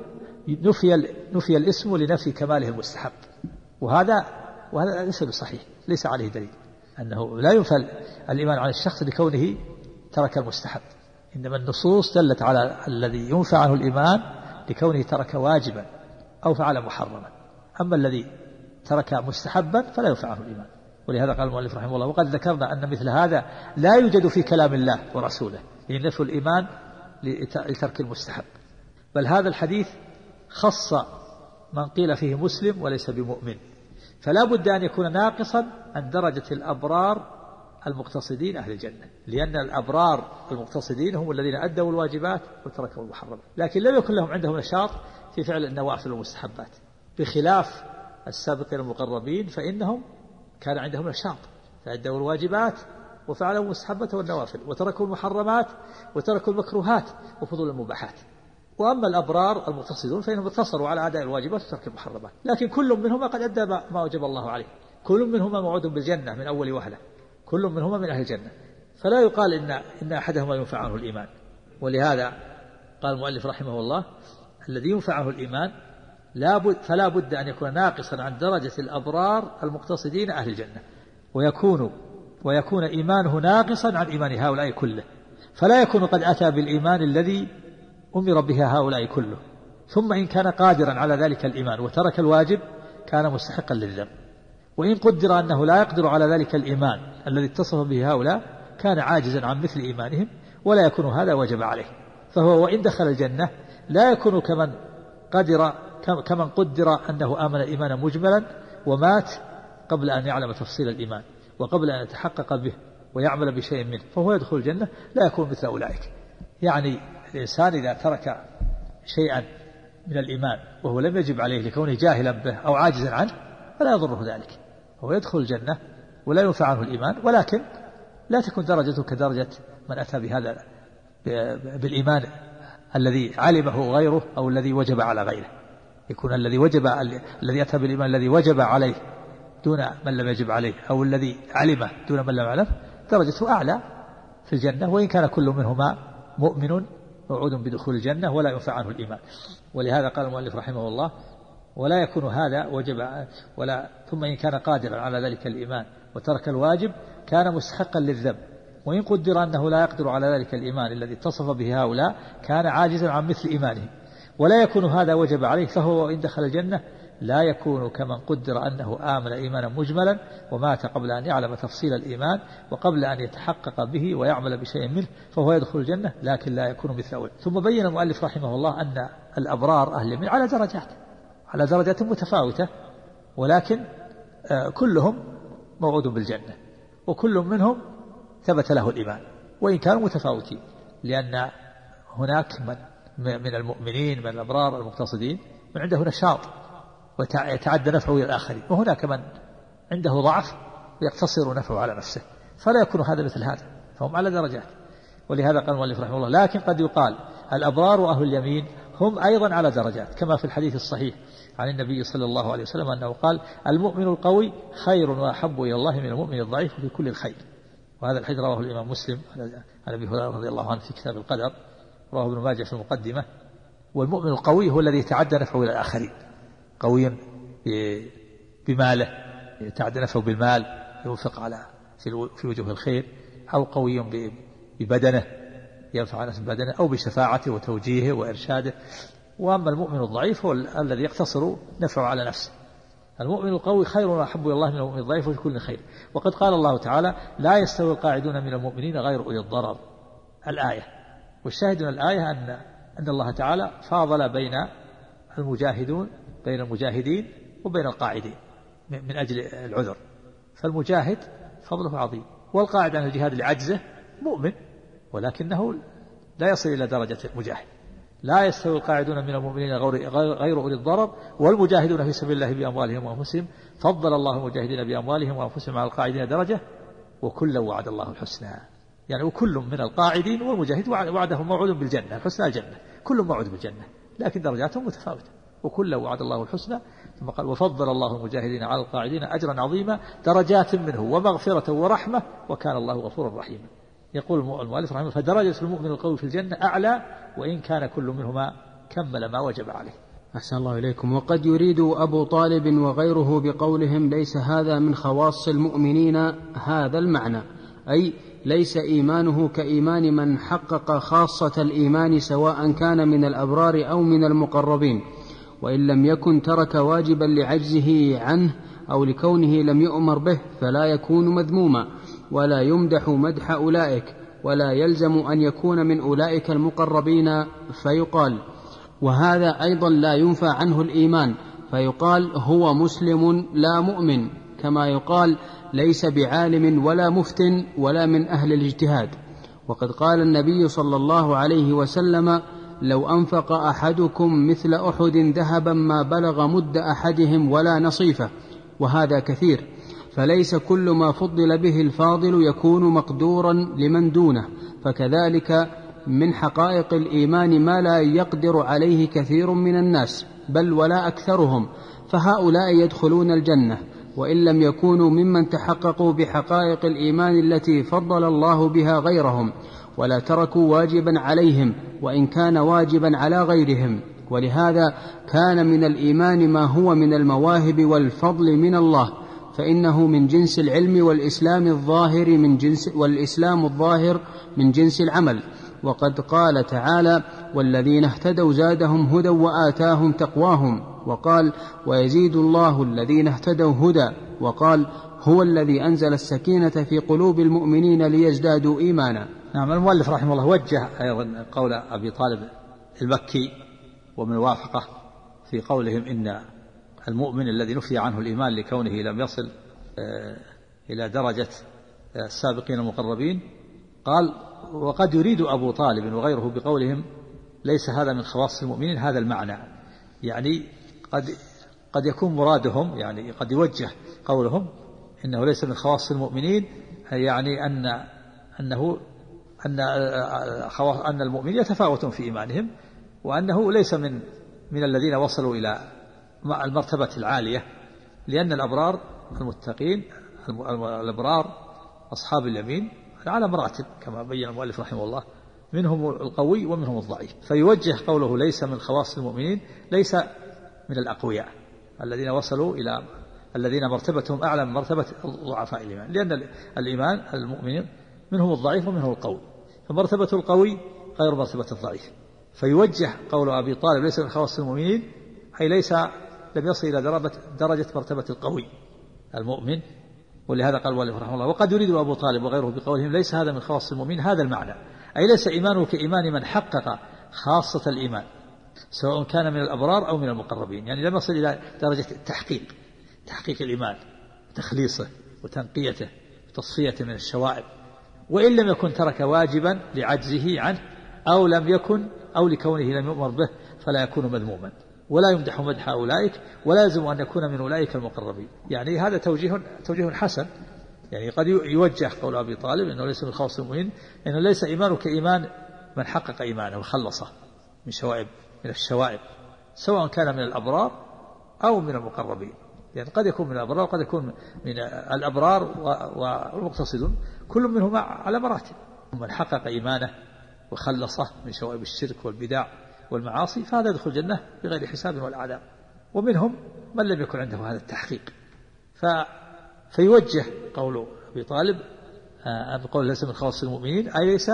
نفي الاسم لنفي كماله المستحب، وهذا ليس بصحيح، ليس عليه دليل أنه لا ينفى الإيمان عن الشخص لكونه ترك المستحب، إنما النصوص دلت على الذي ينفى عنه الإيمان لكونه ترك واجبا أو فعل محرما، أما الذي ترك مستحبا فلا ينفى عنه الإيمان. ولهذا قال المؤلف رحمه الله وقد ذكرنا أن مثل هذا لا يوجد في كلام الله ورسوله لنفي الإيمان لترك المستحب، بل هذا الحديث خص من قيل فيه مسلم وليس بمؤمن، فلا بد أن يكون ناقصا عن درجة الأبرار المقتصدين أهل الجنة، لأن الأبرار المقتصدين هم الذين أدوا الواجبات وتركوا المحرمات، لكن لم يكن لهم عندهم نشاط في فعل النوافل والمستحبات، بخلاف السابقين المقربين فإنهم كان عندهم نشاط فأدوا الواجبات وفعلوا المستحبات والنوافل وتركوا المحرمات وتركوا المكروهات وفضول المباحات. وأما الأبرار المقتصدون فإنهم اقتصروا على أداء الواجبات وترك المحرمات، لكن كل منهما قد أدى ما وجب الله عليه، كل منهما موعود بالجنة من أول وهلة، كل منهما من أهل الجنة، فلا يقال إن أحدهما ينفع عنه الإيمان. ولهذا قال المؤلف رحمه الله الذي ينفع عنه الإيمان فلا بد أن يكون ناقصا عن درجة الأبرار المقتصدين أهل الجنة، ويكون إيمانه ناقصا عن إيمان هؤلاء كله، فلا يكون قد أتى بالإيمان الذي أمر بها هؤلاء كله، ثم إن كان قادرا على ذلك الإيمان وترك الواجب كان مستحقا للذنب، وإن قدر أنه لا يقدر على ذلك الإيمان الذي اتصف به هؤلاء كان عاجزا عن مثل إيمانهم ولا يكون هذا وجب عليه، فهو وإن دخل الجنة لا يكون كمن قدر أنه آمن إيمانا مجملا ومات قبل أن يعلم تفصيل الإيمان وقبل أن يتحقق به ويعمل بشيء منه، فهو يدخل الجنة لا يكون مثل أولئك. يعني الإنسان إذا ترك شيئا من الإيمان وهو لم يجب عليه لكونه جاهلا به أو عاجزا عنه فلا يضره ذلك، هو يدخل الجنة ولا ينفع عنه الإيمان، ولكن لا تكون درجته كدرجة من أتى بهذا بالإيمان الذي علمه غيره أو الذي وجب على غيره، يكون الذي أتى بالإيمان الذي وجب عليه دون من لم يجب عليه، أو الذي علمه دون من لم يعلم، درجته أعلى في الجنة، وإن كان كل منهما مؤمن موعود بدخول الجنة ولا ينفع عنه الإيمان. ولهذا قال المؤلف رحمه الله ولا يكون هذا ثم إن كان قادرا على ذلك الإيمان وترك الواجب كان مستحقا للذنب، وإن قدر أنه لا يقدر على ذلك الإيمان الذي اتصف به هؤلاء كان عاجزا عن مثل إيمانه، ولا يكون هذا وجب عليه، فهو وإن دخل الجنة لا يكون كمن قدر أنه آمن إيمانا مجملا ومات قبل أن يعلم تفصيل الإيمان وقبل أن يتحقق به ويعمل بشيء منه، فهو يدخل الجنة لكن لا يكون مثل أول. ثم بين المؤلف رحمه الله أن الأبرار أهل اليمين على درجات متفاوتة، ولكن كلهم موعود بالجنة، وكل منهم ثبت له الإيمان وإن كانوا متفاوتين، لأن هناك من المؤمنين من الأبرار المقتصدين من عنده نشاط ويتعدى نفعه إلى الآخرين، وهناك من عنده ضعف ويقتصر نفعه على نفسه، فلا يكون هذا مثل هذا، فهم على درجات. ولهذا قال المؤلف رحمه الله لكن قد يقال الأبرار وأهل اليمين هم أيضا على درجات، كما في الحديث الصحيح عن النبي صلى الله عليه وسلم أنه قال المؤمن القوي خير وأحب إلى الله من المؤمن الضعيف في كل الخير. وهذا الحديث رواه الإمام مسلم عن أبي هريرة رضي الله عنه في كتاب القدر، رواه ابن ماجه في المقدمة. والمؤمن القوي هو الذي يتعدى نفعه إلى الآخرين، قوي بماله يتعدى نفعه بالمال ينفق في وجوه الخير، أو قوي ببدنه ينفع الناس ببدنه، أو بشفاعته وتوجيهه وإرشاده. وأما المؤمن الضعيف هو الذي يقتصر نفعه على نفسه. المؤمن القوي خير وأحب إلى الله من المؤمن الضعيف في كل خير. وقد قال الله تعالى لا يستوي القاعدون من المؤمنين غير أولي الضرر، الآية. والشاهد من الآية أن الله تعالى فاضل بين المجاهدون بين المجاهدين وبين القاعدين من أجل العذر، فالمجاهد فضله عظيم، والقاعد عن الجهاد لعجزه مؤمن ولكنه لا يصل إلى درجة المجاهد. لا يستوي القاعدون من المؤمنين غير أولي الضرر والمجاهدون في سبيل الله بأموالهم وأنفسهم فضل الله المجاهدين بأموالهم وأنفسهم على القاعدين درجة وكلا وعد الله الحسنى. يعني وكل من القاعدين والمجاهد وعدهم موعود بالجنة، الحسنى الجنة، كل موعود بالجنة لكن درجاتهم متفاوتة، وكلا وعد الله الحسنى. ثم قال وفضل الله المجاهدين على القاعدين أجرا عظيما درجات منه ومغفرة ورحمة وكان الله غفورا رحيما. يقول المؤلف رحمه الله فدرجة المؤمن القوي في الجنة أعلى وإن كان كل منهما كمل ما وجب عليه. أحسن الله إليكم. وقد يريد أبو طالب وغيره بقولهم ليس هذا من خواص المؤمنين هذا المعنى، أي ليس إيمانه كإيمان من حقق خاصة الإيمان سواء كان من الأبرار أو من المقربين، وإن لم يكن ترك واجبا لعجزه عنه أو لكونه لم يؤمر به فلا يكون مذموما ولا يمدح مدح أولئك، ولا يلزم أن يكون من أولئك المقربين فيقال. وهذا أيضا لا ينفى عنه الإيمان فيقال هو مسلم لا مؤمن، كما يقال ليس بعالم ولا مفتن ولا من أهل الاجتهاد. وقد قال النبي صلى الله عليه وسلم لو أنفق أحدكم مثل أحد ذهبا ما بلغ مد أحدهم ولا نصيفه، وهذا كثير، فليس كل ما فضل به الفاضل يكون مقدورا لمن دونه، فكذلك من حقائق الإيمان ما لا يقدر عليه كثير من الناس بل ولا أكثرهم، فهؤلاء يدخلون الجنة وإن لم يكونوا ممن تحققوا بحقائق الإيمان التي فضل الله بها غيرهم، ولا تركوا واجبا عليهم وإن كان واجبا على غيرهم. ولهذا كان من الإيمان ما هو من المواهب والفضل من الله، فإنه من جنس العلم والإسلام الظاهر من جنس العمل. وقد قال تعالى والذين اهتدوا زادهم هدى وآتاهم تقواهم، وقال ويزيد الله الذين اهتدوا هدى، وقال هو الذي أنزل السكينة في قلوب المؤمنين ليزدادوا إيمانا. نعم. المؤلف رحمه الله وجه أيضا قول أبي طالب المكي ومن وافقه في قولهم إن المؤمن الذي نفي عنه الإيمان لكونه لم يصل إلى درجة السابقين المقربين، قال وقد يريد أبو طالب وغيره بقولهم ليس هذا من خواص المؤمنين هذا المعنى، يعني قد يكون مرادهم، يعني قد يوجه قولهم إنه ليس من خواص المؤمنين، يعني أن المؤمنين يتفاوتون في إيمانهم، وأنه ليس من الذين وصلوا إلى المرتبة العالية، لأن الأبرار المتقين الأبرار أصحاب اليمين على مراتب كما بين المؤلف رحمه الله، منهم القوي ومنهم الضعيف. فيوجه قوله ليس من خواص المؤمنين ليس من الأقوياء الذين وصلوا إلى الذين مرتبتهم أعلى من مرتبة ضعفاء الإيمان، لأن الإيمان المؤمنين منهم الضعيف ومنهم القوي، فمرتبة القوي غير مرتبة الضعيف. فيوجه قول أبي طالب ليس من خواص المؤمنين أي ليس لم يصل إلى درجة مرتبة القوي المؤمن. ولهذا قال المؤلف رحمه الله وقد يريد أبو طالب وغيره بقولهم ليس هذا من خواص المؤمنين هذا المعنى، أي ليس إيمانه كإيمان من حقق خاصة الإيمان سواء كان من الأبرار أو من المقربين، يعني لم يصل إلى درجة تحقيق الإيمان، تخليصه وتنقيته وتصفيته من الشوائب، وإن لم يكن ترك واجبا لعجزه عنه أو لم يكن أو لكونه لم يؤمر به فلا يكون مذموما، ولا يمدح مدح أولئك ولا يلزم أن يكون من أولئك المقربين. يعني هذا توجيه حسن، يعني قد يوجه قول أبي طالب إنه ليس من خواص المؤمنين إنه ليس إيمانه كإيمان من حقق إيمانه وخلصه من الشوائب سواء كان من الأبرار أو من المقربين، يعني قد يكون من الأبرار وقد يكون من الأبرار والمقتصدون كل منهما على مراتب. من حقق إيمانه وخلصه من شوائب الشرك والبدع والمعاصي فهذا يدخل الجنة بغير حساب ولا عذاب، ومنهم من لم يكن عنده هذا التحقيق. فيوجه قول أبي طالب بقول ليس من خواص المؤمنين أي ليس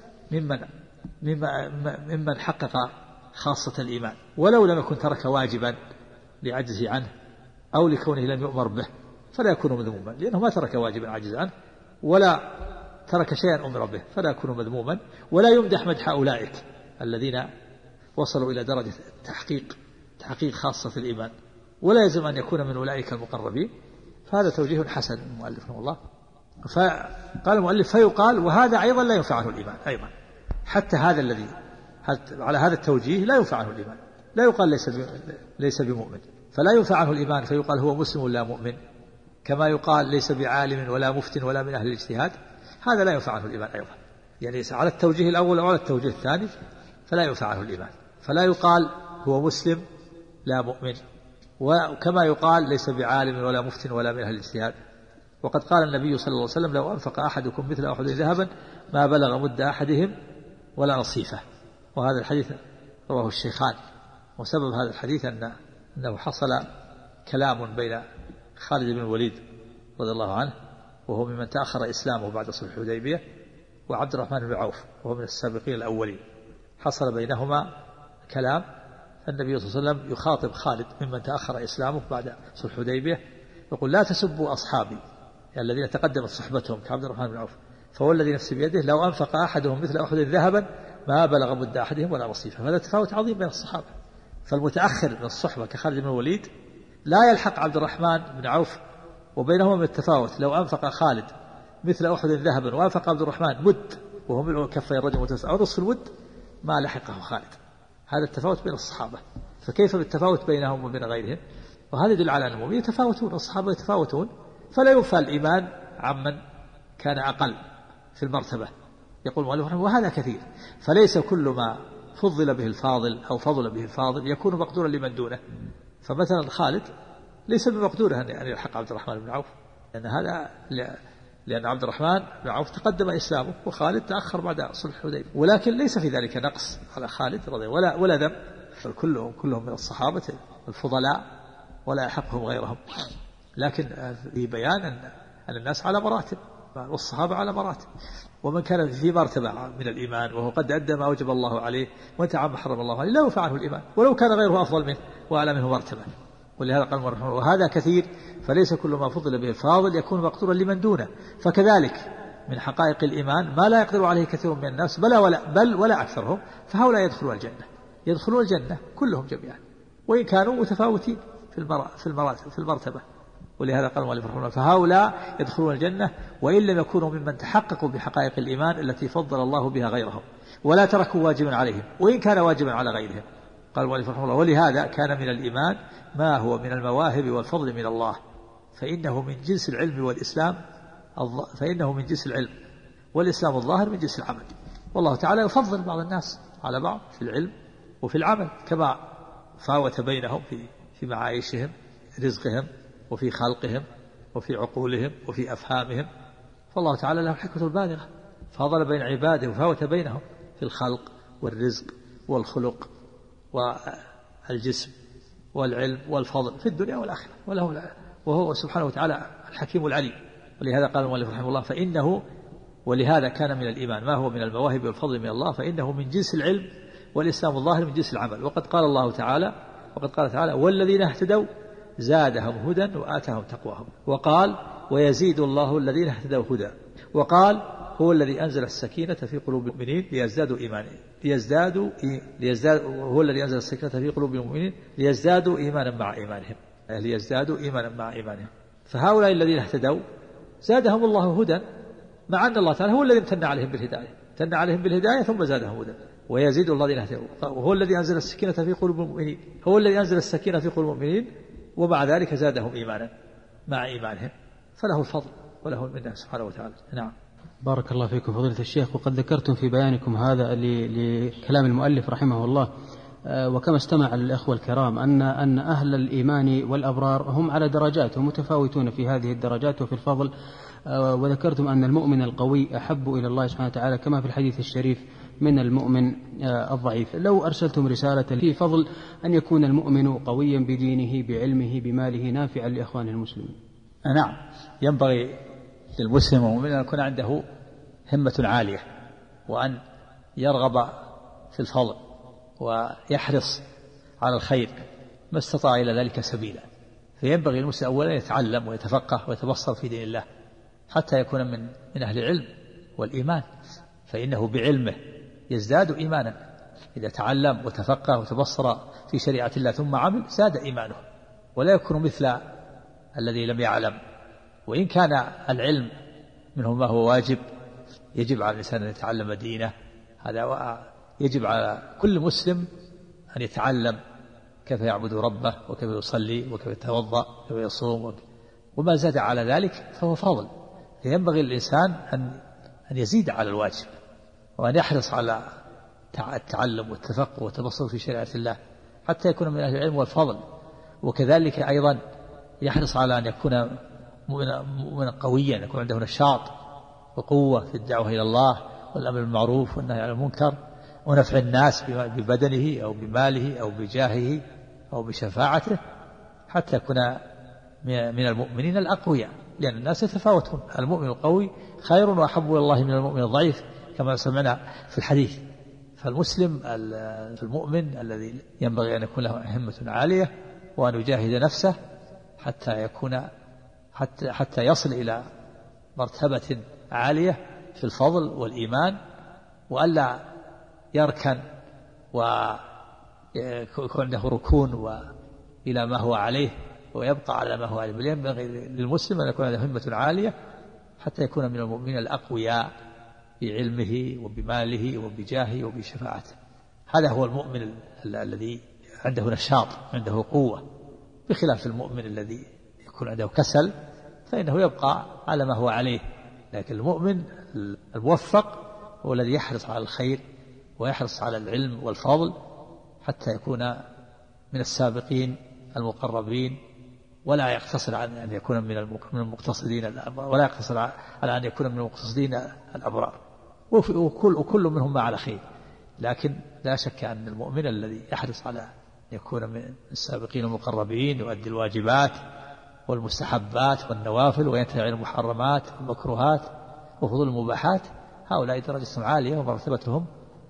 ممن حقق خاصة الإيمان، ولو لم يكن ترك واجبا لعجزه عنه أو لكونه لم يؤمر به فلا يكون مذموما، لأنه ما ترك واجبا عجز عنه ولا ترك شيئا أمر به فلا يكون مذموما، ولا يمدح مدح أولئك الذين وصلوا إلى درجة تحقيق خاصة في الإيمان، ولا يلزم أن يكون من أولئك المقربين. فهذا توجيه حسن من المؤلف رحمه الله. فقال المؤلف فيقال وهذا أيضا لا ينفع عنه الإيمان أيضا، حتى هذا الذي على هذا التوجيه لا ينفع عنه الإيمان، لا يقال ليس بمؤمن فلا ينفع عنه الإيمان فيقال هو مسلم ولا مؤمن، كما يقال ليس بعالم ولا مفت ولا من أهل الاجتهاد، هذا لا ينفع عنه الإيمان أيضا. يعني على التوجيه الأول أو على التوجيه الثاني فلا ينفع عنه الإيمان، فلا يقال هو مسلم لا مؤمن، وكما يقال ليس بعالم ولا مفت ولا من أهل الاجتهاد. وقد قال النبي صلى الله عليه وسلم لو أنفق أحدكم مثل أحد ذهبا ما بلغ مد أحدهم ولا نصيفه. وهذا الحديث رواه الشيخان. وسبب هذا الحديث أنه حصل كلام بين خالد بن الوليد رضي الله عنه وهو ممن تأخر إسلامه بعد صلح الحديبية، وعبد الرحمن بن عوف وهو من السابقين الأولين، حصل بينهما كلام. النبي صلى الله عليه وسلم يخاطب خالد ممن تأخر إسلامه بعد صلح الحديبية يقول لا تسبوا أصحابي يعني الذين تقدمت صحبتهم كعبد الرحمن بن عوف، فهو الذي نفسي بيده لو أنفق أحدهم مثل أحد ذهبا ما بلغ مد أحدهم ولا نصيفه. هذا تفاوت عظيم بين الصحابة، فالمتأخر من الصحبة كخالد بن الوليد لا يلحق عبد الرحمن بن عوف، وبينهما من التفاوت لو أنفق خالد مثل أحد ذهبا وأنفق عبد الرحمن مد وهو ملء كفي الرجل متوسع أو نصف الود ما لحقه خالد. هذا التفاوت بين الصحابة، فكيف بالتفاوت بينهم وبين غيرهم؟ وهذا يدل على أن المؤمنين يتفاوتون، الصحابة يتفاوتون، فلا ينفى الإيمان عمن كان أقل في المرتبة. يقول المؤلف رحمه وهذا كثير، فليس كل ما فضل به الفاضل أو فضل به الفاضل يكون مقدورا لمن دونه. فمثلا خالد ليس بمقدوره أن يلحق عبد الرحمن بن عوف، لأن عبد الرحمن بن عوف تقدم إسلامه وخالد تأخر بعد صلح الحديبية، ولكن ليس في ذلك نقص على خالد رضي ولا ذنب، فكلهم من الصحابة الفضلاء ولا يحقهم غيرهم. لكن في بيان أن الناس على مراتب والصحابة على مراتب، ومن كان في مرتبة من الإيمان وهو قد أدى ما أوجب الله عليه وانتهى ما حرم الله عليه لا ينفع عنه الإيمان ولو كان غيره أفضل منه وأعلى منه مرتبة. ولهذا قال رحمه الله وهذا كثير، فليس كل ما فضل به الفاضل يكون مقدورا لمن دونه. فكذلك من حقائق الإيمان ما لا يقدر عليه كثير من الناس بل ولا أكثرهم، فهؤلاء يدخلون الجنة كلهم جميعا وإن كانوا متفاوتين في المرتبة. ولهذا قال المؤلف رحمه الله فهؤلاء يدخلون الجنة وإن لم يكونوا ممن تحققوا بحقائق الإيمان التي فضل الله بها غيرهم ولا تركوا واجبا عليهم وإن كان واجبا على غيرهم. قال المؤلف رحمه الله ولهذا كان من الإيمان ما هو من المواهب والفضل من الله، فإنه من جنس العلم والإسلام الظاهر من جنس العمل. والله تعالى يفضل بعض الناس على بعض في العلم وفي العمل، كما فاوت بينهم في معايشهم رزقهم وفي خلقهم وفي عقولهم وفي أفهامهم. فالله تعالى له حكمة بالغة، فضل بين عباده وفاوت بينهم في الخلق والرزق والخلق والجسم والعلم والفضل في الدنيا والآخرة، وهو سبحانه وتعالى الحكيم العليم. ولهذا قال المؤلف رحمه الله ولهذا كان من الإيمان ما هو من المواهب والفضل من الله، فإنه من جنس العلم والإسلام الظاهر من جنس العمل. وقد قال تعالى والذين اهتدوا زادهم هدى وآتاهم تقواهم، وقال ويزيد الله الذين اهتدوا هدى، وقال هو الذي أنزل السكينة في قلوب المؤمنين ليزدادوا إيمانا هو الذي أنزل السكينة في قلوب المؤمنين ليزدادوا إيمانا مع إيمانهم. فهؤلاء الذين اهتدوا زادهم الله هدى، مع أن الله تعالى هو الذي امتن عليهم بالهداية ثم زادهم هدى. ويزيد الله الذين اهتدوا وهو الذي أنزل السكينة في قلوب المؤمنين ومع ذلك زادهم إيمانا مع إيمانهم، فله الفضل وله المنة سبحانه وتعالى. نعم. بارك الله فيكم فضيلة الشيخ. وقد ذكرتم في بيانكم هذا لكلام المؤلف رحمه الله وكما استمع الأخوة الكرام أن أهل الإيمان والأبرار هم على درجات ومتفاوتون في هذه الدرجات وفي الفضل، وذكرتم أن المؤمن القوي أحب إلى الله سبحانه وتعالى كما في الحديث الشريف من المؤمن الضعيف. لو أرسلتم رسالة في فضل أن يكون المؤمن قويا بدينه بعلمه بماله نافعا لإخوانه المسلمين. نعم، ينبغي للمسلم والمؤمن أن يكون عنده همة عالية وأن يرغب في الفضل ويحرص على الخير ما استطاع إلى ذلك سبيلا. فينبغي المسلم أولا يتعلم ويتفقه ويتبصر في دين الله حتى يكون من أهل العلم والإيمان، فإنه بعلمه يزداد إيمانا إذا تعلم وتفقه وتبصر في شريعة الله ثم عمل زاد إيمانه، ولا يكون مثل الذي لم يعلم. وإن كان العلم منه ما هو واجب، يجب على الإنسان أن يتعلم دينه، هذا يجب على كل مسلم أن يتعلم كيف يعبد ربه وكيف يصلي وكيف يتوضأ وكيف يصوم، وما زاد على ذلك فهو فضل. ينبغي للإنسان أن يزيد على الواجب، وأن يحرص على التعلم والتفقه والتبصر في شريعة الله حتى يكون من أهل العلم والفضل. وكذلك أيضا يحرص على أن يكون مؤمنا قويا، يكون عنده نشاط وقوة في الدعوة إلى الله والأمر بالمعروف والنهي عن المنكر ونفع الناس ببدنه أو بماله أو بجاهه أو بشفاعته، حتى يكون من المؤمنين الأقوياء، لأن الناس يتفاوتون. المؤمن القوي خير وأحب إلى الله من المؤمن الضعيف كما سمعنا في الحديث. فالمسلم المؤمن الذي ينبغي أن يكون له همة عالية وأن يجاهد نفسه حتى يصل إلى مرتبة عالية في الفضل والإيمان، وألا يركن ويكون عنده ركون إلى ما هو عليه ويبقى على ما هو عليه، بل ينبغي للمسلم أن يكون عنده همة عالية حتى يكون من المؤمنين الأقوياء بعلمه وبماله وبجاهه وبشفاعته. هذا هو المؤمن الذي عنده نشاط، عنده قوة، بخلاف المؤمن الذي يكون عنده كسل فإنه يبقى على ما هو عليه. لكن المؤمن الموفق هو الذي يحرص على الخير ويحرص على العلم والفضل حتى يكون من السابقين المقربين، ولا يقتصر على أن يكون من المقتصدين، ولا يقتصر على أن يكون من المقتصدين الأبرار، وكل منهم ما على خير. لكن لا شك أن المؤمن الذي يحرص على أن يكون من السابقين المقربين يؤدي الواجبات والمستحبات والنوافل وينتهي عن المحرمات والمكروهات وفضول المباحات، هؤلاء درجتهم عالية ومرتبتهم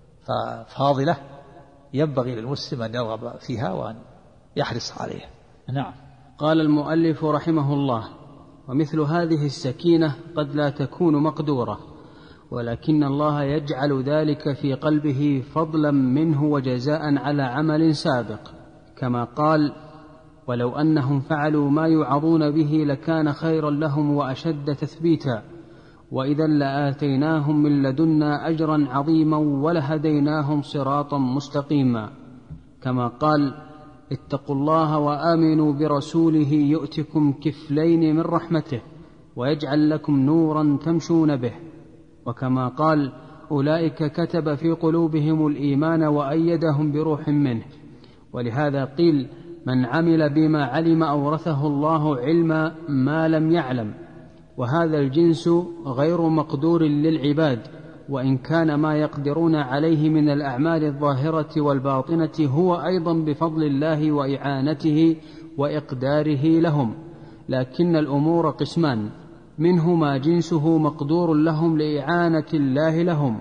فاضلة، ينبغي للمسلم أن يرغب فيها وأن يحرص عليها. نعم. قال المؤلف رحمه الله: ومثل هذه السكينة قد لا تكون مقدورة، ولكن الله يجعل ذلك في قلبه فضلا منه وجزاء على عمل سابق، كما قال: ولو أنهم فعلوا ما يوعظون به لكان خيرا لهم وأشد تثبيتا، وإذا لآتيناهم من لدنا أجرا عظيما ولهديناهم صراطا مستقيما، كما قال: اتقوا الله وآمنوا برسوله يؤتكم كفلين من رحمته ويجعل لكم نورا تمشون به، وكما قال: أولئك كتب في قلوبهم الإيمان وأيدهم بروح منه. ولهذا قيل: من عمل بما علم أورثه الله علم ما لم يعلم. وهذا الجنس غير مقدور للعباد، وإن كان ما يقدرون عليه من الأعمال الظاهرة والباطنة هو أيضا بفضل الله وإعانته وإقداره لهم، لكن الأمور قسمان: منه ما جنسه مقدور لهم لإعانة الله لهم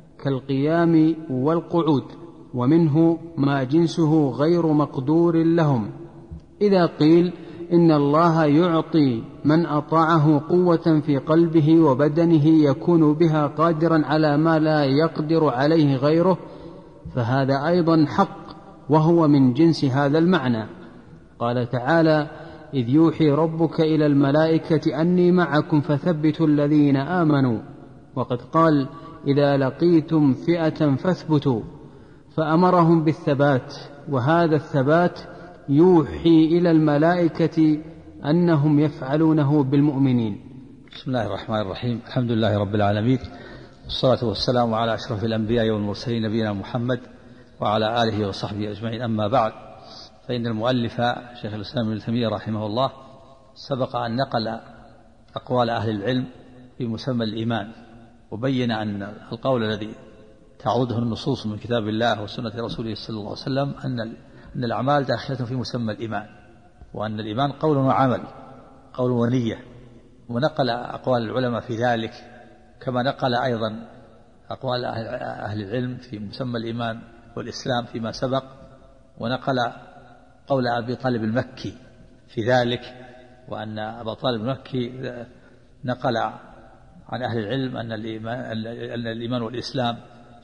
كالقيام والقعود، ومنه ما جنسه غير مقدور لهم. إذا قيل إن الله يعطي من أطاعه قوة في قلبه وبدنه يكون بها قادرا على ما لا يقدر عليه غيره، فهذا أيضا حق، وهو من جنس هذا المعنى. قال تعالى: إذ يوحي ربك إلى الملائكة أني معكم فثبتوا الذين آمنوا. وقد قال: إذا لقيتم فئة فاثبتوا، فأمرهم بالثبات، وهذا الثبات يوحي إلى الملائكة أنهم يفعلونه بالمؤمنين. بسم الله الرحمن الرحيم. الحمد لله رب العالمين، والصلاة والسلام على أشرف الأنبياء والمرسلين نبينا محمد وعلى آله وصحبه أجمعين. أما بعد، فإن المؤلف شيخ الإسلام ابن تيمية رحمه الله سبق أن نقل أقوال أهل العلم في مسمى الإيمان، وبين أن القول الذي تعوده النصوص من كتاب الله وسنة رسوله صلى الله عليه وسلم أن الأعمال داخلة في مسمى الإيمان، وأن الإيمان قول وعمل، قول ونية. ونقل أقوال العلماء في ذلك، كما نقل أيضا أقوال أهل العلم في مسمى الإيمان والإسلام فيما سبق، ونقل قول أبي طالب المكي في ذلك، وأن أبا طالب المكي نقل عن أهل العلم أن الإيمان والإسلام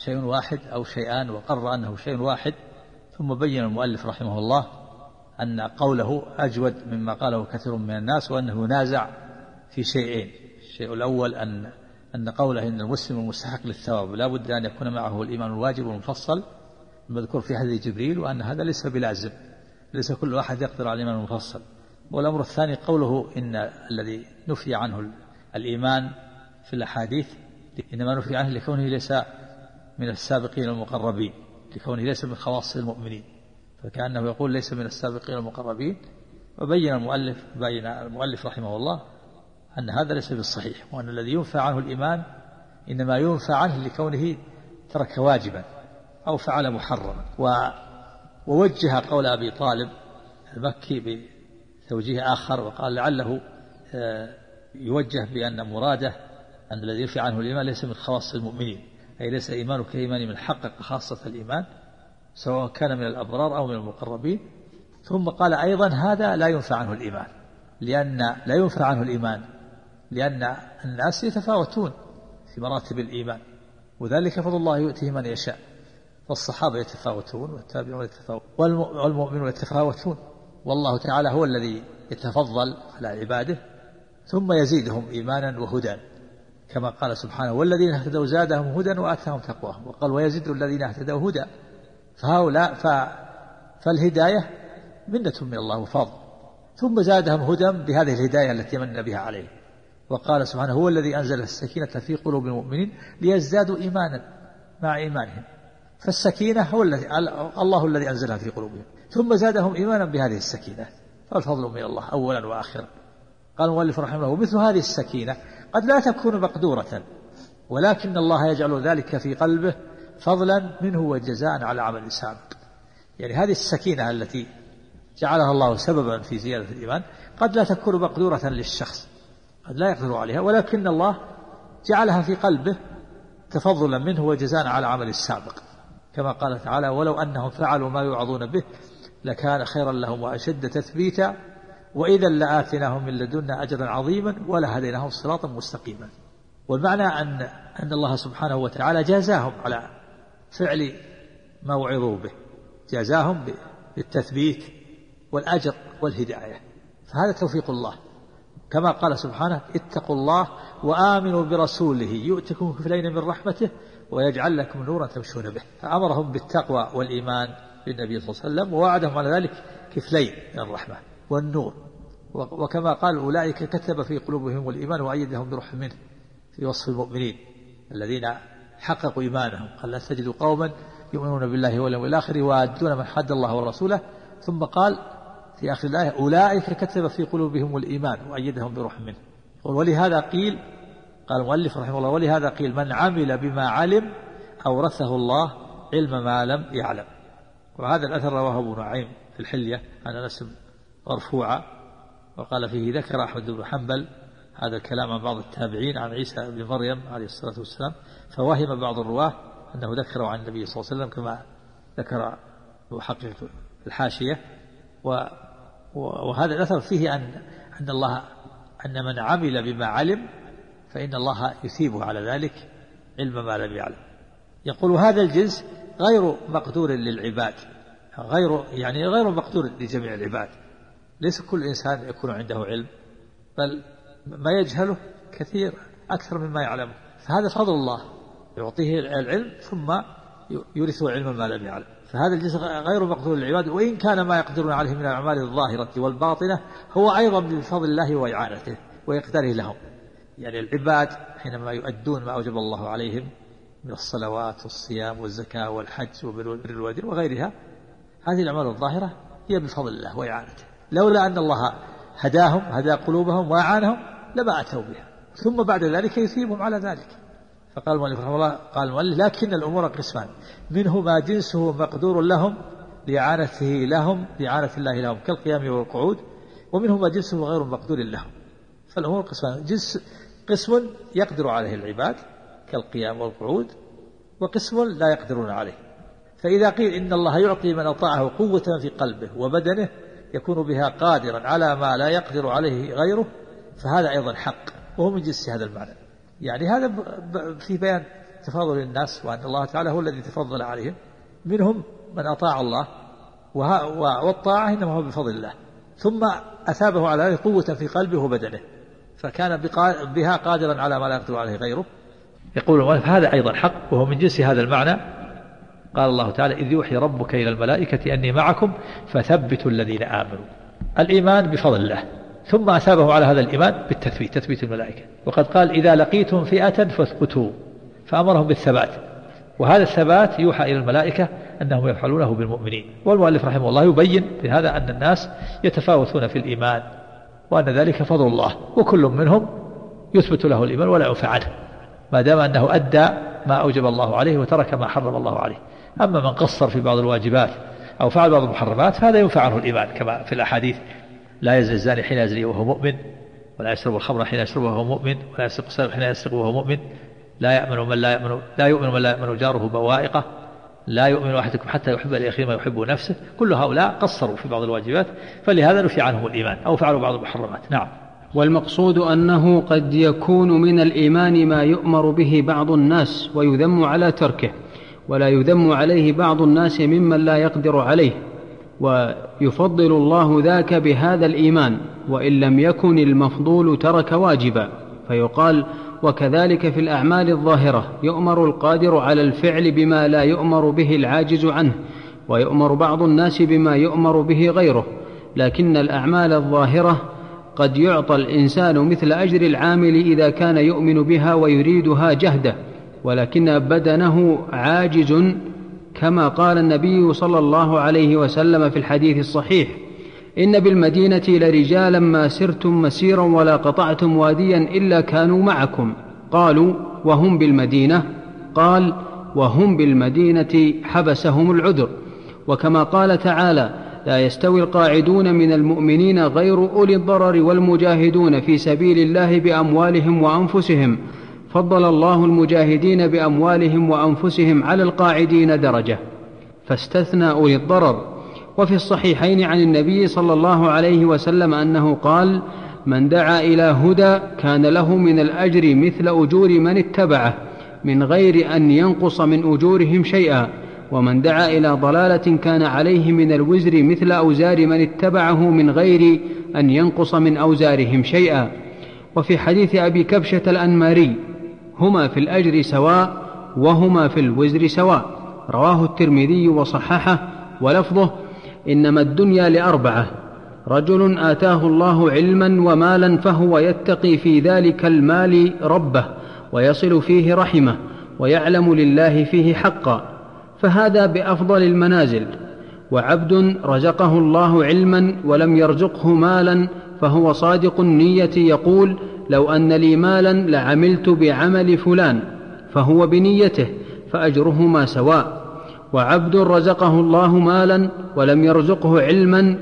شيء واحد أو شيئان وقرر أنه شيء واحد، ثم بين المؤلف رحمه الله أن قوله أجود مما قاله كثير من الناس، وأنه ينازع في شيئين. الشيء الأول أن قوله إن المسلم مستحق للثواب لا بد أن يكون معه الإيمان الواجب والمفصل المذكور في حديث جبريل، وأن هذا ليس بلازم، ليس كل واحد يقدر على الإيمان المفصل. والأمر الثاني قوله إن الذي نفي عنه الإيمان في الأحاديث إنما نفي عنه لكونه ليس من السابقين المقربين، لكونه ليس من خواص المؤمنين، فكأنه يقول ليس من السابقين المقربين. وبين المؤلف رحمه الله أن هذا ليس بالصحيح، وأن الذي ينفى عنه الإيمان إنما ينفى عنه لكونه ترك واجبا أو فعل محرما. ووجه قول أبي طالب المكي بتوجيه آخر، وقال لعله يوجه بأن مراده أن الذي ينفى عنه الإيمان ليس من خواص المؤمنين، أي ليس إيمانه كإيمان من حقق خاصة الإيمان سواء كان من الأبرار أو من المقربين. ثم قال أيضا هذا لا ينفى عنه الإيمان، لا ينفى عنه الإيمان لأن الناس يتفاوتون في مراتب الإيمان، وذلك فضل الله يؤتيه من يشاء، فالصحابة يتفاوتون والتابعون يتفاوتون والمؤمنون يتفاوتون، والله تعالى هو الذي يتفضل على عباده ثم يزيدهم إيمانا وهدى، كما قال سبحانه والذين اهتدوا زادهم هدى وآتاهم تقواهم، وقال ويزيد الذين اهتدوا هدى. فهؤلاء فالهداية منة من الله وفضل، ثم زادهم هدى بهذه الهداية التي من بها عليه. وقال سبحانه هو الذي أنزل السكينة في قلوب المؤمنين ليزدادوا إيمانا مع إيمانهم، فالسكينة هو الله الذي أنزلها في قلوبهم، ثم زادهم إيمانا بهذه السكينة، فالفضل من الله أولا وآخرا. قال المؤلف رحمه الله ومثل هذه السكينة قد لا تكون مقدورة، ولكن الله يجعل ذلك في قلبه فضلا منه وجزاء على عمل سابق. يعني هذه السكينة التي جعلها الله سببا في زيادة الإيمان قد لا تكون مقدورة للشخص، قد لا يقدر عليها، ولكن الله جعلها في قلبه تفضلا منه وجزاء على عمل السابق، كما قال تعالى ولو أنهم فعلوا ما يوعظون به لكان خيرا لهم وأشد تثبيتا وإذا لآتيناهم من لدنا أجرا عظيما ولهديناهم صراطا مستقيما. والمعنى أن الله سبحانه وتعالى جازاهم على فعل ما وعظوا به، جازاهم بالتثبيت والأجر والهداية، فهذا توفيق الله، كما قال سبحانه اتقوا الله وآمنوا برسوله يؤتكم كفلين من رحمته ويجعل لكم نورا تمشون به. فأمرهم بالتقوى والإيمان بالنبي صلى الله عليه وسلم ووعدهم على ذلك كفلين من الرحمة والنور. وكما قال أولئك كتب في قلوبهم الإيمان وأيدهم بروح منه في وصف المؤمنين الذين حققوا إيمانهم، قال لا تجد قوما يؤمنون بالله واليوم الآخر يوادون من حد الله ورسوله، ثم قال في آخر الآية أولئك كتب في قلوبهم الإيمان وأيدهم بروح منه. ولهذا قيل، قال المؤلف رحمه الله ولهذا قيل من عمل بما علم أورثه الله علم ما لم يعلم. وهذا الأثر رواه أبو نعيم في الحلية عن أنس مرفوعا، وقال فيه ذكر أحمد بن حنبل هذا الكلام عن بعض التابعين عن عيسى بن مريم عليه الصلاة والسلام، فوهم بعض الرواه أنه ذكره عن النبي صلى الله عليه وسلم كما ذكر محقق الحاشية. وهذا الأثر فيه أن الله أن من عمل بما علم فإن الله يثيبه على ذلك علم ما لم يعلم. يقول هذا الجنس غير مقدور للعباد، غير مقدور لجميع العباد، ليس كل إنسان يكون عنده علم، بل ما يجهله كثير أكثر مما يعلمه، فهذا فضل الله يعطيه العلم ثم يورثه علم ما لم يعلم. فهذا الجنس غير مقدور للعباد، وإن كان ما يقدرون عليه من الأعمال الظاهرة والباطنة هو أيضا بفضل الله وإعانته وإقداره لهم. يعني العباد حينما يؤدون ما أوجب الله عليهم من الصلوات والصيام والزكاة والحج وبر الوالدين وغيرها، هذه الأعمال الظاهرة هي بفضل الله وإعانته، لولا أن الله هدى قلوبهم وأعانهم لما أتوا بها، ثم بعد ذلك يثيبهم على ذلك. فقال المؤلف رحمه الله قال المؤلف لكن الأمور قسمان، منه ما جنسه مقدور لهم لإعانة الله لهم كالقيام والقعود، ومنه ما جنسه غير مقدور لهم. فالأمور قسمان، قسم يقدر عليه العباد كالقيام والقعود، وقسم لا يقدرون عليه. فإذا قيل إن الله يعطي من أطاعه قوة في قلبه وبدنه يكون بها قادرا على ما لا يقدر عليه غيره، فهذا أيضا حق، وهو من جنس هذا المعنى. يعني هذا في بيان تفاضل الناس وأن الله تعالى هو الذي تفضل عليهم. منهم من أطاع الله والطاعة إنما هو بفضل الله، ثم أثابه على ذلك قوة في قلبه وبدنه، فكان بها قادرا على ما لا يقدر عليه غيره. يقول المؤلف هذا أيضا حق، وهو من جنس هذا المعنى. قال الله تعالى: إذ يوحي ربك إلى الملائكة أني معكم فثبتوا الذين آمنوا. الإيمان بفضل الله، ثم أثابه على هذا الإيمان بالتثبيت، تثبيت الملائكة. وقد قال: إذا لقيتم فئة فاثبتوا، فأمرهم بالثبات، وهذا الثبات يوحى إلى الملائكة أنهم يفعلونه بالمؤمنين. والمؤلف رحمه الله يبين بهذا أن الناس يتفاوتون في الإيمان، وأن ذلك فضل الله، وكل منهم يثبت له الإيمان ولا يعفى عنه ما دام أنه أدى ما أوجب الله عليه وترك ما حرم الله عليه. أما من قصر في بعض الواجبات أو فعل بعض المحرمات فهذا ينفع عنه الإيمان، كما في الأحاديث: لا يزني الزاني حين يزني وهو مؤمن، ولا يشرب الخمر حين يشرب وهو مؤمن، ولا يسرق السارق حين يسرق وهو مؤمن، لا يؤمن من لا يؤمن جاره بوائقه، لا يؤمن أحدكم حتى يحب لأخيه ما يحب نفسه. كل هؤلاء قصروا في بعض الواجبات، فلهذا نفي عنهم الإيمان أو فعلوا بعض المحرمات. نعم. والمقصود أنه قد يكون من الإيمان ما يؤمر به بعض الناس ويذم على تركه، ولا يذم عليه بعض الناس ممن لا يقدر عليه، ويفضل الله ذاك بهذا الإيمان، وإن لم يكن المفضول ترك واجبا. فيقال: وكذلك في الأعمال الظاهرة يؤمر القادر على الفعل بما لا يؤمر به العاجز عنه، ويؤمر بعض الناس بما يؤمر به غيره. لكن الأعمال الظاهرة قد يعطى الإنسان مثل أجر العامل إذا كان يؤمن بها ويريدها جهده، ولكن بدنه عاجز، كما قال النبي صلى الله عليه وسلم في الحديث الصحيح: إن بالمدينة لرجالا ما سرتم مسيرا ولا قطعتم واديا إلا كانوا معكم. قالوا: وهم بالمدينة؟ قال: وهم بالمدينة حبسهم العذر. وكما قال تعالى: لا يستوي القاعدون من المؤمنين غير أولي الضرر والمجاهدون في سبيل الله بأموالهم وأنفسهم، فضل الله المجاهدين بأموالهم وأنفسهم على القاعدين درجة، فاستثنى أولي الضرر. وفي الصحيحين عن النبي صلى الله عليه وسلم أنه قال: من دعا إلى هدى كان له من الأجر مثل أجور من اتبعه من غير أن ينقص من أجورهم شيئا، ومن دعا إلى ضلالة كان عليه من الوزر مثل أوزار من اتبعه من غير أن ينقص من أوزارهم شيئا. وفي حديث أبي كبشة الأنماري: هما في الأجر سواء وهما في الوزر سواء، رواه الترمذي وصححه، ولفظه: إنما الدنيا لأربعة: رجل آتاه الله علما ومالا فهو يتقي في ذلك المال ربه ويصل فيه رحمه ويعلم لله فيه حقا، فهذا بأفضل المنازل. وعبد رزقه الله علما ولم يرزقه مالا فهو صادق النية يقول: لو أن لي مالا لعملت بعمل فلان، فهو بنيته فأجرهما سواء. وعبد رزقه الله مالا ولم يرزقه علما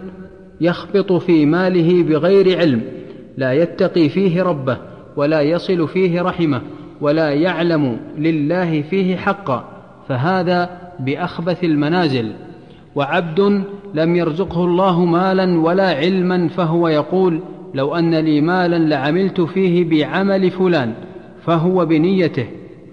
يخبط في ماله بغير علم، لا يتقي فيه ربه ولا يصل فيه رحمه ولا يعلم لله فيه حقا، فهذا بأخبث المنازل. وعبد لم يرزقه الله مالا ولا علما فهو يقول: لو أن لي مالا لعملت فيه بعمل فلان، فهو بنيته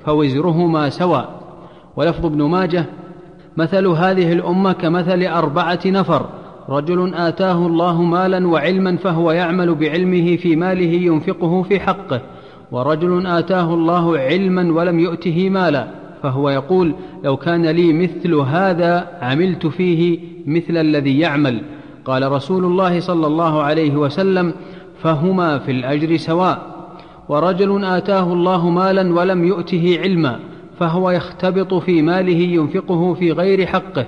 فوزرهما سواء. ولفظ ابن ماجه: مثل هذه الأمة كمثل 4 نفر: رجل آتاه الله مالا وعلما فهو يعمل بعلمه في ماله ينفقه في حقه، ورجل آتاه الله علما ولم يؤته مالا فهو يقول: لو كان لي مثل هذا عملت فيه مثل الذي يعمل. قال رسول الله صلى الله عليه وسلم: فهما في الأجر سواء. ورجل آتاه الله مالا ولم يؤته علما فهو يختبط في ماله ينفقه في غير حقه،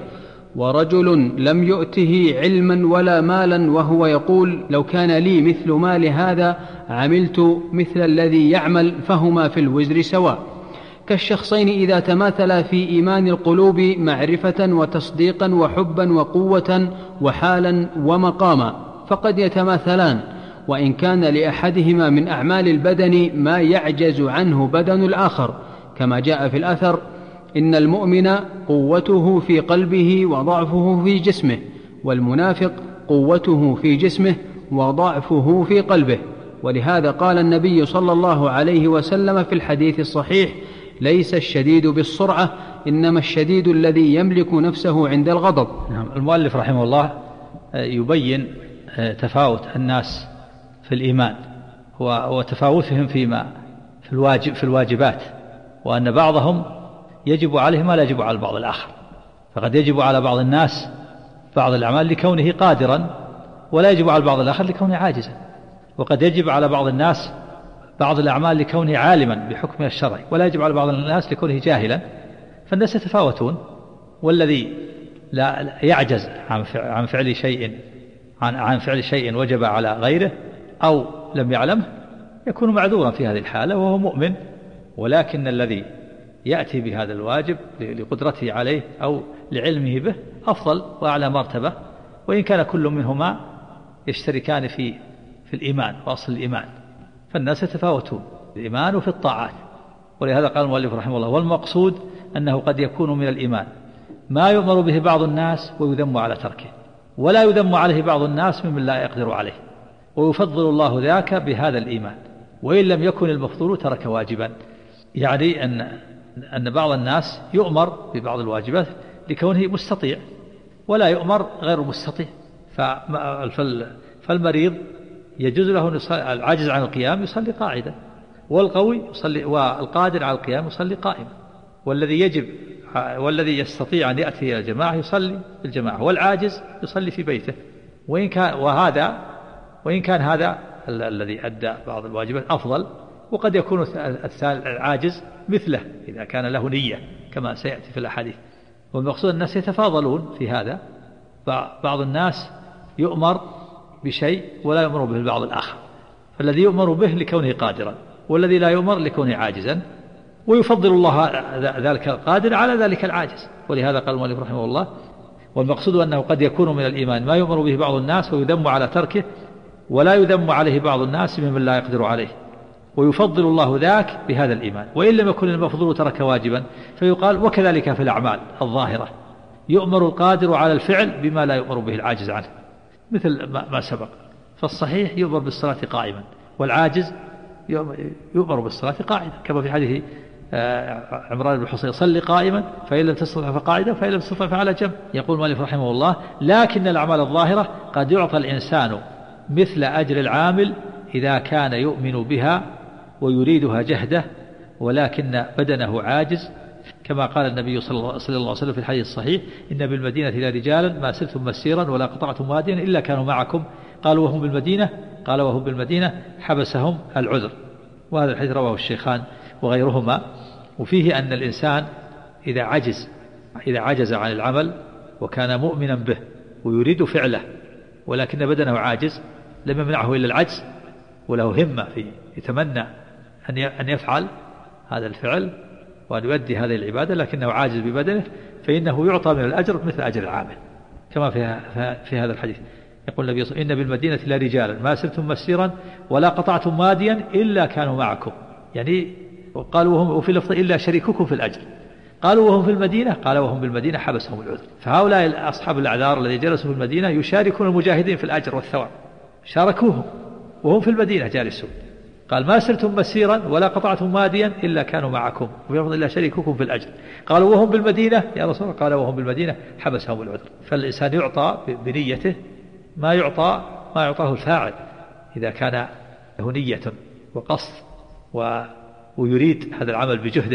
ورجل لم يؤته علما ولا مالا وهو يقول: لو كان لي مثل مال هذا عملت مثل الذي يعمل، فهما في الوزر سواء. كالشخصين إذا تماثلا في إيمان القلوب معرفة وتصديقا وحبا وقوة وحالا ومقاما فقد يتماثلان، وإن كان لأحدهما من أعمال البدن ما يعجز عنه بدن الآخر، كما جاء في الأثر: إن المؤمن قوته في قلبه وضعفه في جسمه، والمنافق قوته في جسمه وضعفه في قلبه. ولهذا قال النبي صلى الله عليه وسلم في الحديث الصحيح: ليس الشديد بالسرعة، إنما الشديد الذي يملك نفسه عند الغضب. نعم. المؤلف رحمه الله يبين تفاوت الناس في الإيمان وتفاوتهم في الواجبات، وأن بعضهم يجب عليه ما لا يجب على البعض الآخر. فقد يجب على بعض الناس بعض الأعمال لكونه قادرا، ولا يجب على البعض الآخر لكونه عاجزا. وقد يجب على بعض الناس بعض الأعمال لكونه عالما بحكم الشرع، ولا يجب على بعض الناس لكونه جاهلا. فالناس يتفاوتون، والذي لا يعجز عن فعل شيء وجب على غيره أو لم يعلمه يكون معذورا في هذه الحالة وهو مؤمن. ولكن الذي يأتي بهذا الواجب لقدرته عليه أو لعلمه به أفضل وأعلى مرتبة، وإن كان كل منهما يشتركان في الإيمان وأصل الإيمان. فالناس يتفاوتون في الإيمان وفي الطاعات. ولهذا قال المؤلف رحمه الله: والمقصود أنه قد يكون من الإيمان ما يؤمر به بعض الناس ويذم على تركه، ولا يذم عليه بعض الناس ممن لا يقدر عليه، ويفضل الله ذاك بهذا الإيمان، وإن لم يكن المفضول ترك واجبا. يعني أن بعض الناس يؤمر ببعض الواجبات لكونه مستطيع، ولا يؤمر غير مستطيع. فالمريض يجوز له العاجز عن القيام يصلي قاعدا، والقوي يصلي، والقادر على القيام يصلي قائما، والذي يستطيع أن يأتي إلى الجماعة يصلي في الجماعة، والعاجز يصلي في بيته. وإن كان هذا الذي أدى بعض الواجبات أفضل، وقد يكون العاجز مثله إذا كان له نية كما سيأتي في الأحاديث. والمقصود الناس يتفاضلون في هذا، بعض الناس يؤمر بشيء ولا يؤمر به البعض الآخر، فالذي يؤمر به لكونه قادرا، والذي لا يؤمر لكونه عاجزا، ويفضل الله ذلك القادر على ذلك العاجز. ولهذا قال المؤلف رحمه الله: والمقصود أنه قد يكون من الإيمان ما يؤمر به بعض الناس ويذم على تركه، ولا يذم عليه بعض الناس ممن لا يقدر عليه، ويفضل الله ذاك بهذا الإيمان، وإن لم يكن المفضول ترك واجبا. فيقال: وكذلك في الأعمال الظاهرة يؤمر القادر على الفعل بما لا يؤمر به العاجز عنه، مثل ما سبق. فالصحيح يؤمر بالصلاة قائما، والعاجز يؤمر بالصلاة قاعدة، كما في حديث عمران بن حصين: صلي قائما فإن لم تستطع فقاعدا فإن لم تستطع فعلى جنب. يقول المؤلف رحمه الله: لكن الأعمال الظاهرة قد يعطى الإنسان مثل أجر العامل إذا كان يؤمن بها ويريدها جهده، ولكن بدنه عاجز، كما قال النبي صلى الله عليه وسلم في الحديث الصحيح: إن بالمدينة لرجالا ما سرتم مسيرا ولا قطعتم واديا إلا كانوا معكم، قالوا وهم بالمدينة، قال وهم بالمدينة حبسهم العذر. وهذا الحديث رواه الشيخان وغيرهما. وفيه أن الإنسان إذا عجز عن العمل وكان مؤمنا به ويريد فعله ولكن بدنه عاجز، لم يمنعه إلا العجز، وله همة في يتمنى أن يفعل هذا الفعل وأن يؤدي هذه العبادة، لكنه عاجز ببدنه، فإنه يعطى من الأجر مثل أجر العامل، كما في هذا الحديث. يقول النبي صلى الله عليه وسلم: إن بالمدينة لرجالا ما سرتم مسيرا ولا قطعتم واديا إلا كانوا معكم. يعني قالوا وهم، وفي لفظ إلا شريككم في الأجر. قالوا وهم في المدينة، قال وهم بالمدينة حبسهم العذر. فهؤلاء أصحاب الأعذار الذين جلسوا في المدينة يشاركون المجاهدين في الأجر والثواب، شاركوهم وهم في المدينة جالسون. قال: ما سرتم مسيرا ولا قطعتم واديا إلا كانوا معكم، وفي لفظ إلا شريككم في الأجر. قالوا وهم بالمدينة يا رسول الله، قال وهم بالمدينة حبسهم العذر. فالإنسان يعطى بنيته ما يعطاه الفاعل إذا كان له نية وقصد ويريد هذا العمل بجهده،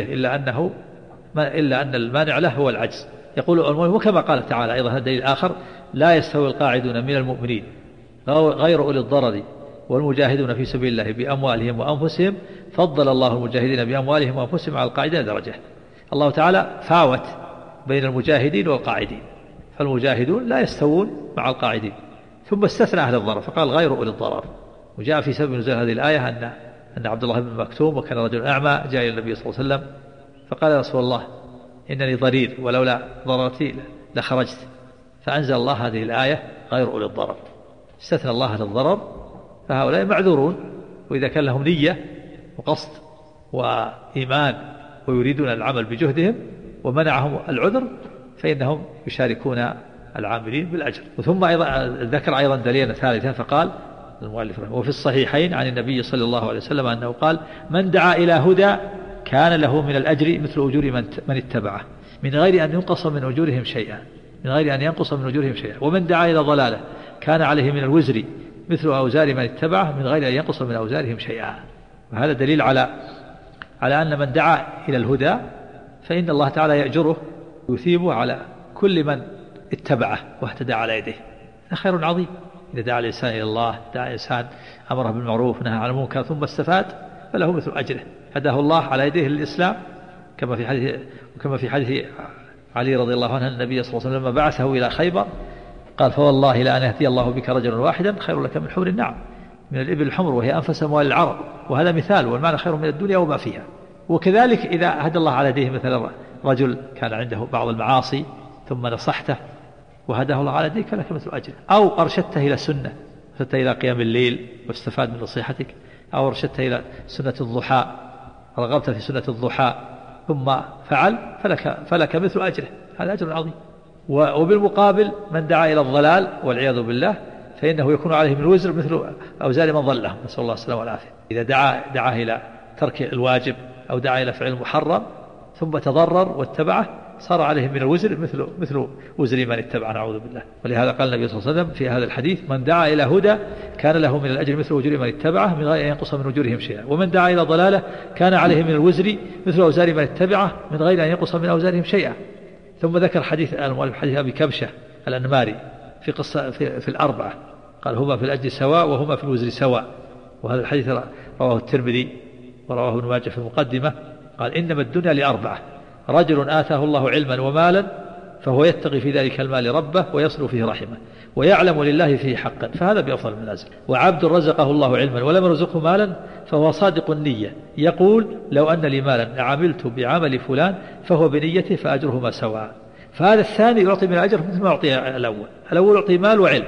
إلا أن المانع له هو العجز. يقول: وكما قال تعالى أيضا دليل آخر: لا يستوي القاعدون من المؤمنين غير أولي الضرر والمجاهدون في سبيل الله بأموالهم وأنفسهم فضل الله المجاهدين بأموالهم وأنفسهم على القاعدين درجة. الله تعالى فاوت بين المجاهدين والقاعدين، فالمجاهدون لا يستوون مع القاعدين، ثم استثنى أهل الضرر فقال غير أولي الضرر. وجاء في سبب نزول هذه الآية أن عبد الله بن مكتوم وكان رجل أعمى جاء إلى النبي صلى الله عليه وسلم فقال: يا رسول الله إنني ضرير ولولا ضررتي لخرجت، فأنزل الله هذه الآية غير أولي الضرر، استثنى الله أهل الضرر، فهؤلاء معذورون. وإذا كان لهم نية وقصد وإيمان ويريدون العمل بجهدهم ومنعهم العذر فإنهم يشاركون العاملين بالأجر. ثم أيضا ذكر أيضا دليلا ثالثا فقال المؤلف: وفي الصحيحين عن النبي صلى الله عليه وسلم أنه قال: من دعا إلى هدى كان له من الأجر مثل أجور من اتبعه من غير أن ينقص من أجورهم شيئا، من غير أن ينقص من أجورهم شيئا. ومن دعا إلى ضلالة كان عليه من الوزر مثل أوزار من اتبعه من غير أن ينقص من أوزارهم شيئا. وهذا دليل على أن من دعا إلى الهدى فإن الله تعالى يأجره ويثيبه على كل من اتبعه واهتدى على يديه. هذا خير عظيم. إذا دعا الإنسان إلى الله، دعا الإنسان أمره بالمعروف نهى عن المنكر ثم استفاد فله مثل أجره. هداه الله على يديه للإسلام كما في حديث علي رضي الله عنه النبي صلى الله عليه وسلم لما بعثه إلى خيبر قال فوالله لأن يهدي الله بك رجلا واحدا خير لك من حمر النعم، من الإبل الحمر وهي أنفس أموال العرب. وهذا مثال، والمعنى خير من الدنيا وما فيها. وكذلك إذا هدى الله على يديه مثل رجل كان عنده بعض المعاصي ثم نصحته وهداه الله على يديك فلك مثل أجر. أو أرشدته إلى سنة، أرشدته إلى قيام الليل واستفاد من نصيحتك، أو أرشدته إلى سنة الضحى رغبت في سنة الضحى ثم فعل فلك مثل أجره. هذا أجر عظيم. وبالمقابل من دعا إلى الضلال والعياذ بالله فإنه يكون عليه من الوزر مثل أوزار من ضلهم، نسأل الله السلامة والعافية. إذا دعا إلى ترك الواجب أو دعا إلى فعل المحرم ثم تضرر واتبعه صار عليه من الوزر مثل وزر من اتبع، نعوذ بالله. ولهذا قال النبي صلى الله عليه وسلم في هذا الحديث من دعا إلى هدى كان له من الأجر مثل أجور من اتبعه من غير أن ينقص من أجورهم شيئا، ومن دعا إلى ضلالة كان عليه من الوزر مثل أوزار من اتبعه من غير أن ينقص من أوزارهم شيئا. ثم ذكر حديث أبي كبشة الأنماري في قصة في الأربعة قال هما في الأجر سواء وهما في الوزر سواء. وهذا الحديث رواه الترمذي ورواه ابن ماجه في المقدمة. قال إنما الدنيا لأربعة: رجل آتاه الله علما ومالا فهو يتقي في ذلك المال ربه ويصل فيه رحمه ويعلم لله فيه حقا فهذا بأفضل المنازل. وعبد رزقه الله علما ولم يرزقه مالا فهو صادق النية يقول لو أن لي مالا لعملت بعمل فلان فهو بنيته فأجرهما سواء. فهذا الثاني يعطي من الأجر مثل ما أعطي الأول يعطي مال وعلم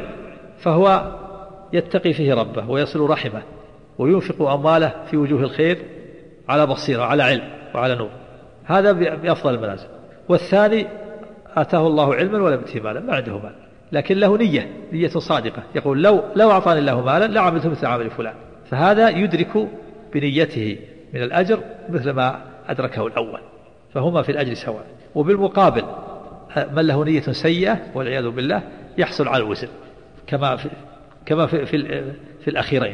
فهو يتقي فيه ربه ويصل رحمه وينفق أمواله في وجوه الخير على بصيرة على علم وعلى نور، هذا بأفضل المنازل. والثاني آتاه الله علما ولم يؤته مالا، ما عنده مال لكن له نية صادقة يقول لو أعطاني الله مالا لعملت مثل عمل فلان، فهذا يدرك بنيته من الأجر مثل ما أدركه الأول، فهما في الأجر سواء. وبالمقابل من له نية سيئة والعياذ بالله يحصل على الوزر كما في الأخيرين.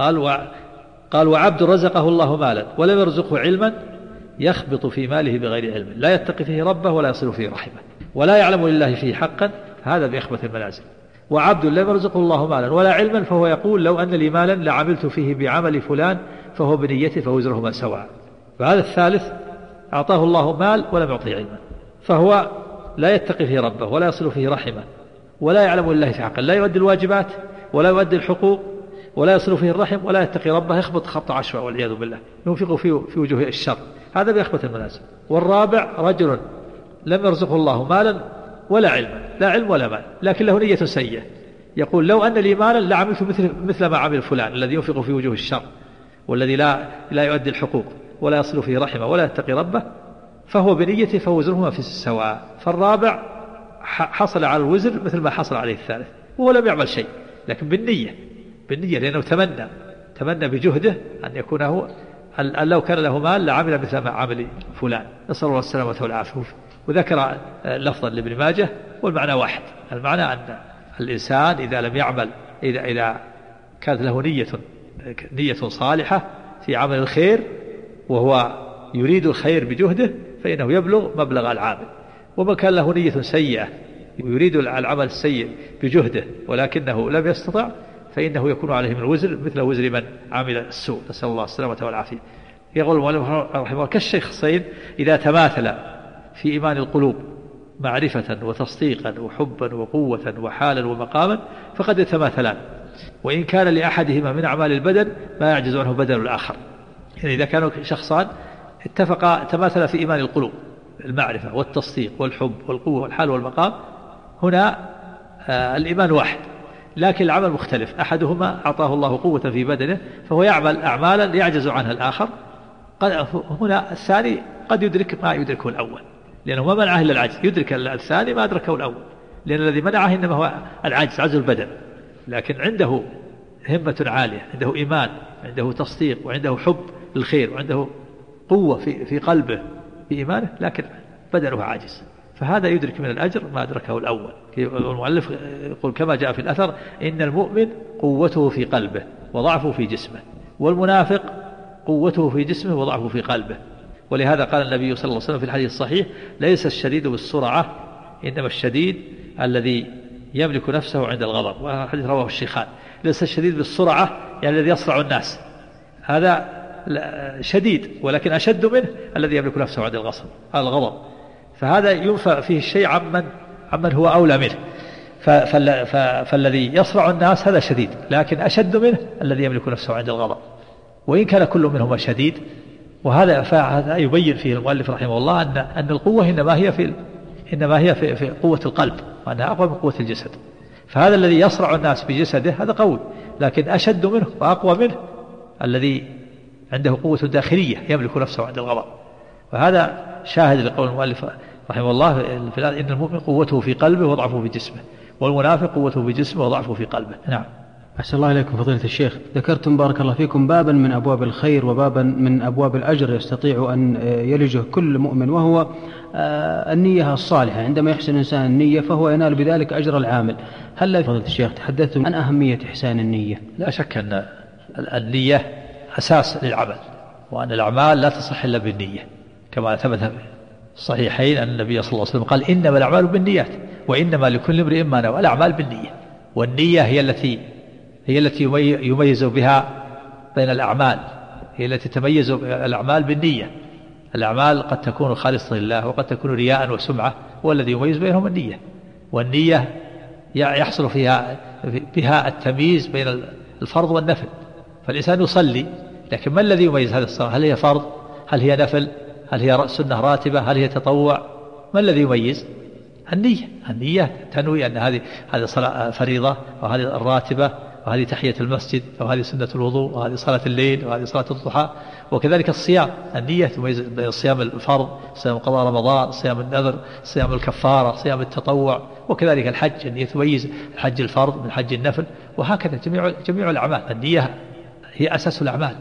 قال وعبد رزقه الله مالا ولم يرزقه علما يخبط في ماله بغير علم لا يتقي فيه ربه ولا يصل فيه رحمه ولا يعلم لله فيه حقا، هذا بأخبث المنازل. وعبد لم يرزقه الله مالا ولا علما فهو يقول لو أن لي مالا لعملت فيه بعمل فلان فهو بنيته فوزرهما سواء. فهذا الثالث أعطاه الله مال ولم يعطيه علما فهو لا يتقي فيه ربه ولا يصل فيه رحمه ولا يعلم لله فيه حقا، لا يؤدي الواجبات ولا يؤدي الحقوق ولا يصل فيه الرحم ولا يتقي ربه، يخبط خبط عشواء والعياذ بالله، ينفق في وجوه الشر، هذا بأخبث المنازل. والرابع رجل لم يرزقه الله مالا ولا علما، لا علم ولا مال لكن له نية سيئة يقول لو أن لي مالا لعملت مثل ما عمل فلان الذي ينفق في وجوه الشر والذي لا يؤدي الحقوق ولا يصل فيه رحمه ولا يتقي ربه فهو بنيته فوزرهما في السواء. فالرابع حصل على الوزر مثل ما حصل عليه الثالث وهو لم يعمل شيء لكن بالنية لأنه تمنى بجهده أن يكون هو لو كان له مال لعمل مثل ما عمل فلان، نسأل الله السلامة والعافية. وذكر لفظا لابن ماجه والمعنى واحد، المعنى أن الإنسان إذا لم يعمل إذا كانت له نية صالحة في عمل الخير وهو يريد الخير بجهده فإنه يبلغ مبلغ العامل. ومن كان له نية سيئة ويريد العمل السيء بجهده ولكنه لم يستطع فإنه يكون عليه من الوزر مثل وزر من عمل السوء، نسأل الله السلامة والعافية. يقول المؤلف رحمه الله كالشيخين إذا تماثل في إيمان القلوب معرفة وتصديقا وحبا وقوة وحالا ومقاما فقد يتماثلان، وإن كان لأحدهما من أعمال البدن ما يعجز عنه بدن الآخر. يعني إذا كانوا شخصان اتفقا تماثلا في إيمان القلوب المعرفة والتصديق والحب والقوة والحال والمقام، هنا الإيمان واحد لكن العمل مختلف، أحدهما أعطاه الله قوة في بدنه فهو يعمل أعمالا يعجز عنها الآخر، هنا الثاني قد يدرك ما يدركه الأول لأنه ما منعه إلا العجز، يدرك الثاني ما أدركه الأول لأن الذي منعه إنما هو العجز، عجز البدن، لكن عنده همة عالية، عنده إيمان، عنده تصديق، وعنده حب للخير، وعنده قوة في قلبه بإيمانه لكن بدنه عاجز، فهذا يدرك من الأجر ما أدركه الأول. المؤلف يقول كما جاء في الأثر إن المؤمن قوته في قلبه وضعفه في جسمه، والمنافق قوته في جسمه وضعفه في قلبه. ولهذا قال النبي صلى الله عليه وسلم في الحديث الصحيح ليس الشديد بالسرعة إنما الشديد الذي يملك نفسه عند الغضب، وحديث رواه الشيخان. ليس الشديد بالسرعة يعني الذي يصرع الناس، هذا شديد، ولكن أشد منه الذي يملك نفسه عند الغضب، فهذا ينفع فيه الشيء عمن هو أولى منه. فالذي يصرع الناس هذا شديد، لكن أشد منه الذي يملك نفسه عند الغضب، وإن كان كل منهما شديد. وهذا يبين فيه المؤلف رحمه الله أن القوة إنما هي في قوة القلب، وأنها أقوى من قوة الجسد. فهذا الذي يصرع الناس بجسده هذا قوي، لكن أشد منه وأقوى منه الذي عنده قوة داخلية يملك نفسه عند الغضب. وهذا شاهد لقول المؤلف رحمه الله إن المؤمن قوته في قلبه وضعفه في جسمه، والمنافق قوته في جسمه وضعفه في قلبه. نعم. أحسن الله إليكم فضيلة الشيخ. ذكرتم بارك الله فيكم بابا من أبواب الخير وبابا من أبواب الأجر يستطيع أن يلجه كل مؤمن، وهو النية الصالحة. عندما يحسن الإنسان النية فهو ينال بذلك أجر العامل. هل لا فضيلة الشيخ تحدثتم عن أهمية إحسان النية؟ لا شك أن النية أساس للعمل، وأن الأعمال لا تصح إلا بالنية، كما ثبت في الصحيحين أن النبي صلى الله عليه وسلم قال إنما الأعمال بالنيات وإنما لكل امرئ ما نوى. الأعمال بالنية، والنية هي التي يميز بها بين الأعمال، هي التي تميز الأعمال بالنية. الأعمال قد تكون خالصة لله وقد تكون رياء وسمعة، والذي يميز بينهم النية. والنية يحصل بها التمييز بين الفرض والنفل. فالإنسان يصلي، لكن ما الذي يميز هذه الصلاة؟ هل هي فرض؟ هل هي نفل؟ هل هي سنة راتبة؟ هل هي تطوع؟ ما الذي يميز؟ النية تنوي أن هذه صلاة فريضة، وهذه الراتبة، وهذه تحية المسجد، وهذه سنة الوضوء، وهذه صلاة الليل، وهذه صلاة الضحى. وكذلك الصيام، النية تميز بين صيام الفرض، صيام قضاء رمضان، صيام النذر، صيام الكفارة، صيام التطوع. وكذلك الحج، النية تميز الحج الفرض من حج النفل. وهكذا جميع الأعمال. النية هي أساس الأعمال،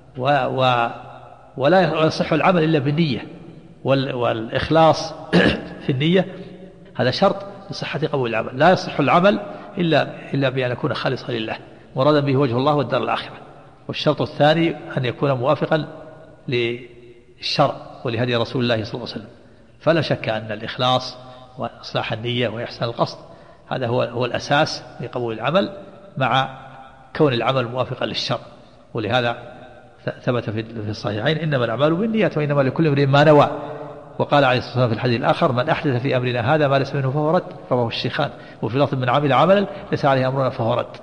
ولا يصح العمل إلا بالنية. والإخلاص في النية هذا شرط لصحة قبول العمل. لا يصح العمل إلا بأن يكون خالصا لله مرادا به وجه الله والدار الآخرة. والشرط الثاني أن يكون موافقا للشرع ولهدي رسول الله صلى الله عليه وسلم. فلا شك أن الإخلاص وإصلاح النية وإحسان القصد هذا هو الأساس لقبول العمل، مع كون العمل موافقا للشرع. ولهذا ثبت في الصحيحين إنما الأعمال بالنيات وإنما لكل امرئ ما نوى. وقال عليه الصلاة والسلام في الحديث الآخر من أحدث في أمرنا هذا ما ليس منه فهو رد، رواه الشيخان. وفي لفظ من عمل عملا ليس عليه أمرنا فهو رد.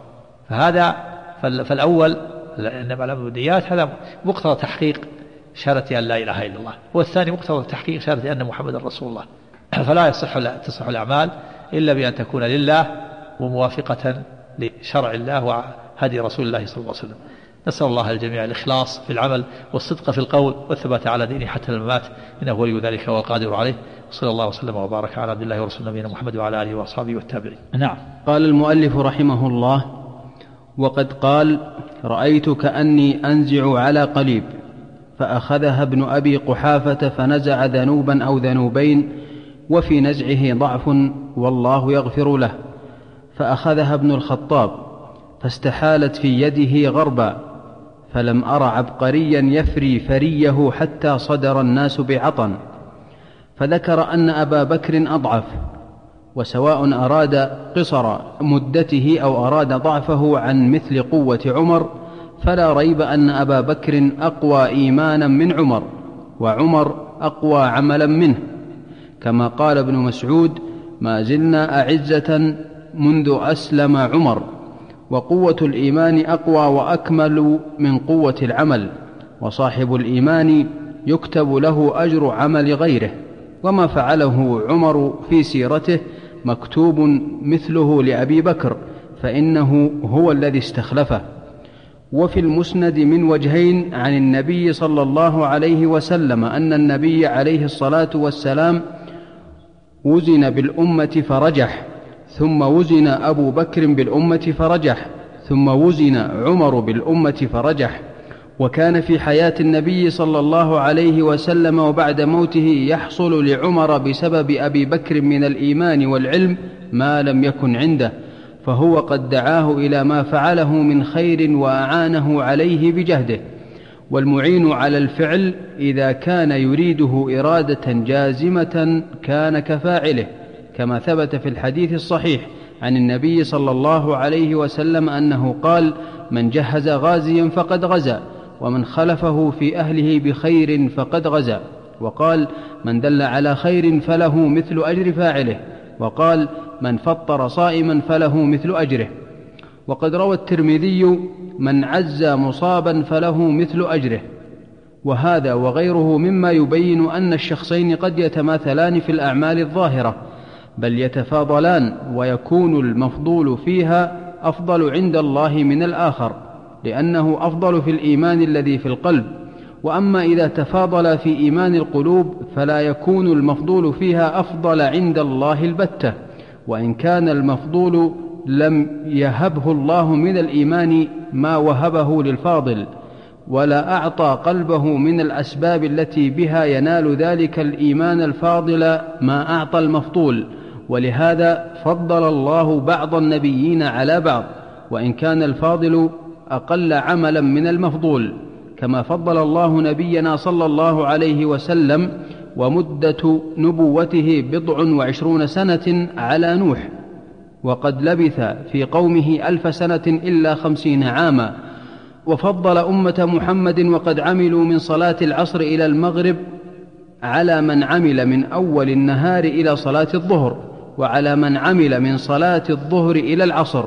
فالأول إنما الأعمال بالنيات هذا مقتضى تحقيق شهادة أن لا إله إلا الله، والثاني مقتضى تحقيق شهادة أن محمد رسول الله. فلا تصح الأعمال إلا بأن تكون لله وموافقة لشرع الله وهدي رسول الله صلى الله عليه وسلم. نسأل الله الجميع الإخلاص في العمل والصدق في القول والثبات على دينه حتى الممات، إنه ولي ذلك والقادر عليه. صلى الله وسلم وبارك على عبد الله ورسول نبينا محمد وعلى آله وأصحابه والتابعين. نعم. قال المؤلف رحمه الله: وقد قال: رأيت كأني أنزع على قليب، فأخذها ابن أبي قحافة فنزع ذنوبا أو ذنوبين، وفي نزعه ضعف والله يغفر له. فأخذها ابن الخطاب فاستحالت في يده غربا، فلم أر عبقريا يفري فريه حتى صدر الناس بعطن. فذكر أن أبا بكر أضعف، وسواء أراد قصر مدته أو أراد ضعفه عن مثل قوة عمر، فلا ريب أن أبا بكر أقوى إيمانا من عمر، وعمر أقوى عملا منه، كما قال ابن مسعود: ما زلنا أعزة منذ أسلم عمر. وقوة الإيمان أقوى وأكمل من قوة العمل، وصاحب الإيمان يكتب له أجر عمل غيره. وما فعله عمر في سيرته مكتوب مثله لأبي بكر، فإنه هو الذي استخلفه. وفي المسند من وجهين عن النبي صلى الله عليه وسلم أن النبي عليه الصلاة والسلام وزن بالأمة فرجح، ثم وزن أبو بكر بالأمة فرجح، ثم وزن عمر بالأمة فرجح، وكان في حياة النبي صلى الله عليه وسلم وبعد موته يحصل لعمر بسبب أبي بكر من الإيمان والعلم ما لم يكن عنده، فهو قد دعاه إلى ما فعله من خير وأعانه عليه بجهده. والمعين على الفعل إذا كان يريده إرادة جازمة كان كفاعله، كما ثبت في الحديث الصحيح عن النبي صلى الله عليه وسلم أنه قال: من جهز غازيا فقد غزا، ومن خلفه في أهله بخير فقد غزا. وقال: من دل على خير فله مثل أجر فاعله. وقال: من فطر صائما فله مثل أجره. وقد روى الترمذي: من عزى مصابا فله مثل أجره. وهذا وغيره مما يبين أن الشخصين قد يتماثلان في الأعمال الظاهرة، بل يتفاضلان، ويكون المفضول فيها أفضل عند الله من الآخر، لأنه أفضل في الإيمان الذي في القلب. وأما إذا تفاضل في إيمان القلوب فلا يكون المفضول فيها أفضل عند الله البتة، وإن كان المفضول لم يهبه الله من الإيمان ما وهبه للفاضل، ولا أعطى قلبه من الأسباب التي بها ينال ذلك الإيمان الفاضل ما أعطى المفضول. ولهذا فضل الله بعض النبيين على بعض، وإن كان الفاضل أقل عملا من المفضول، كما فضل الله نبينا صلى الله عليه وسلم ومدة نبوته 20 سنة على نوح، وقد لبث في قومه 1000 سنة إلا 50 عاما. وفضل أمة محمد وقد عملوا من صلاة العصر إلى المغرب على من عمل من أول النهار إلى صلاة الظهر، وعلى من عمل من صلاة الظهر إلى العصر.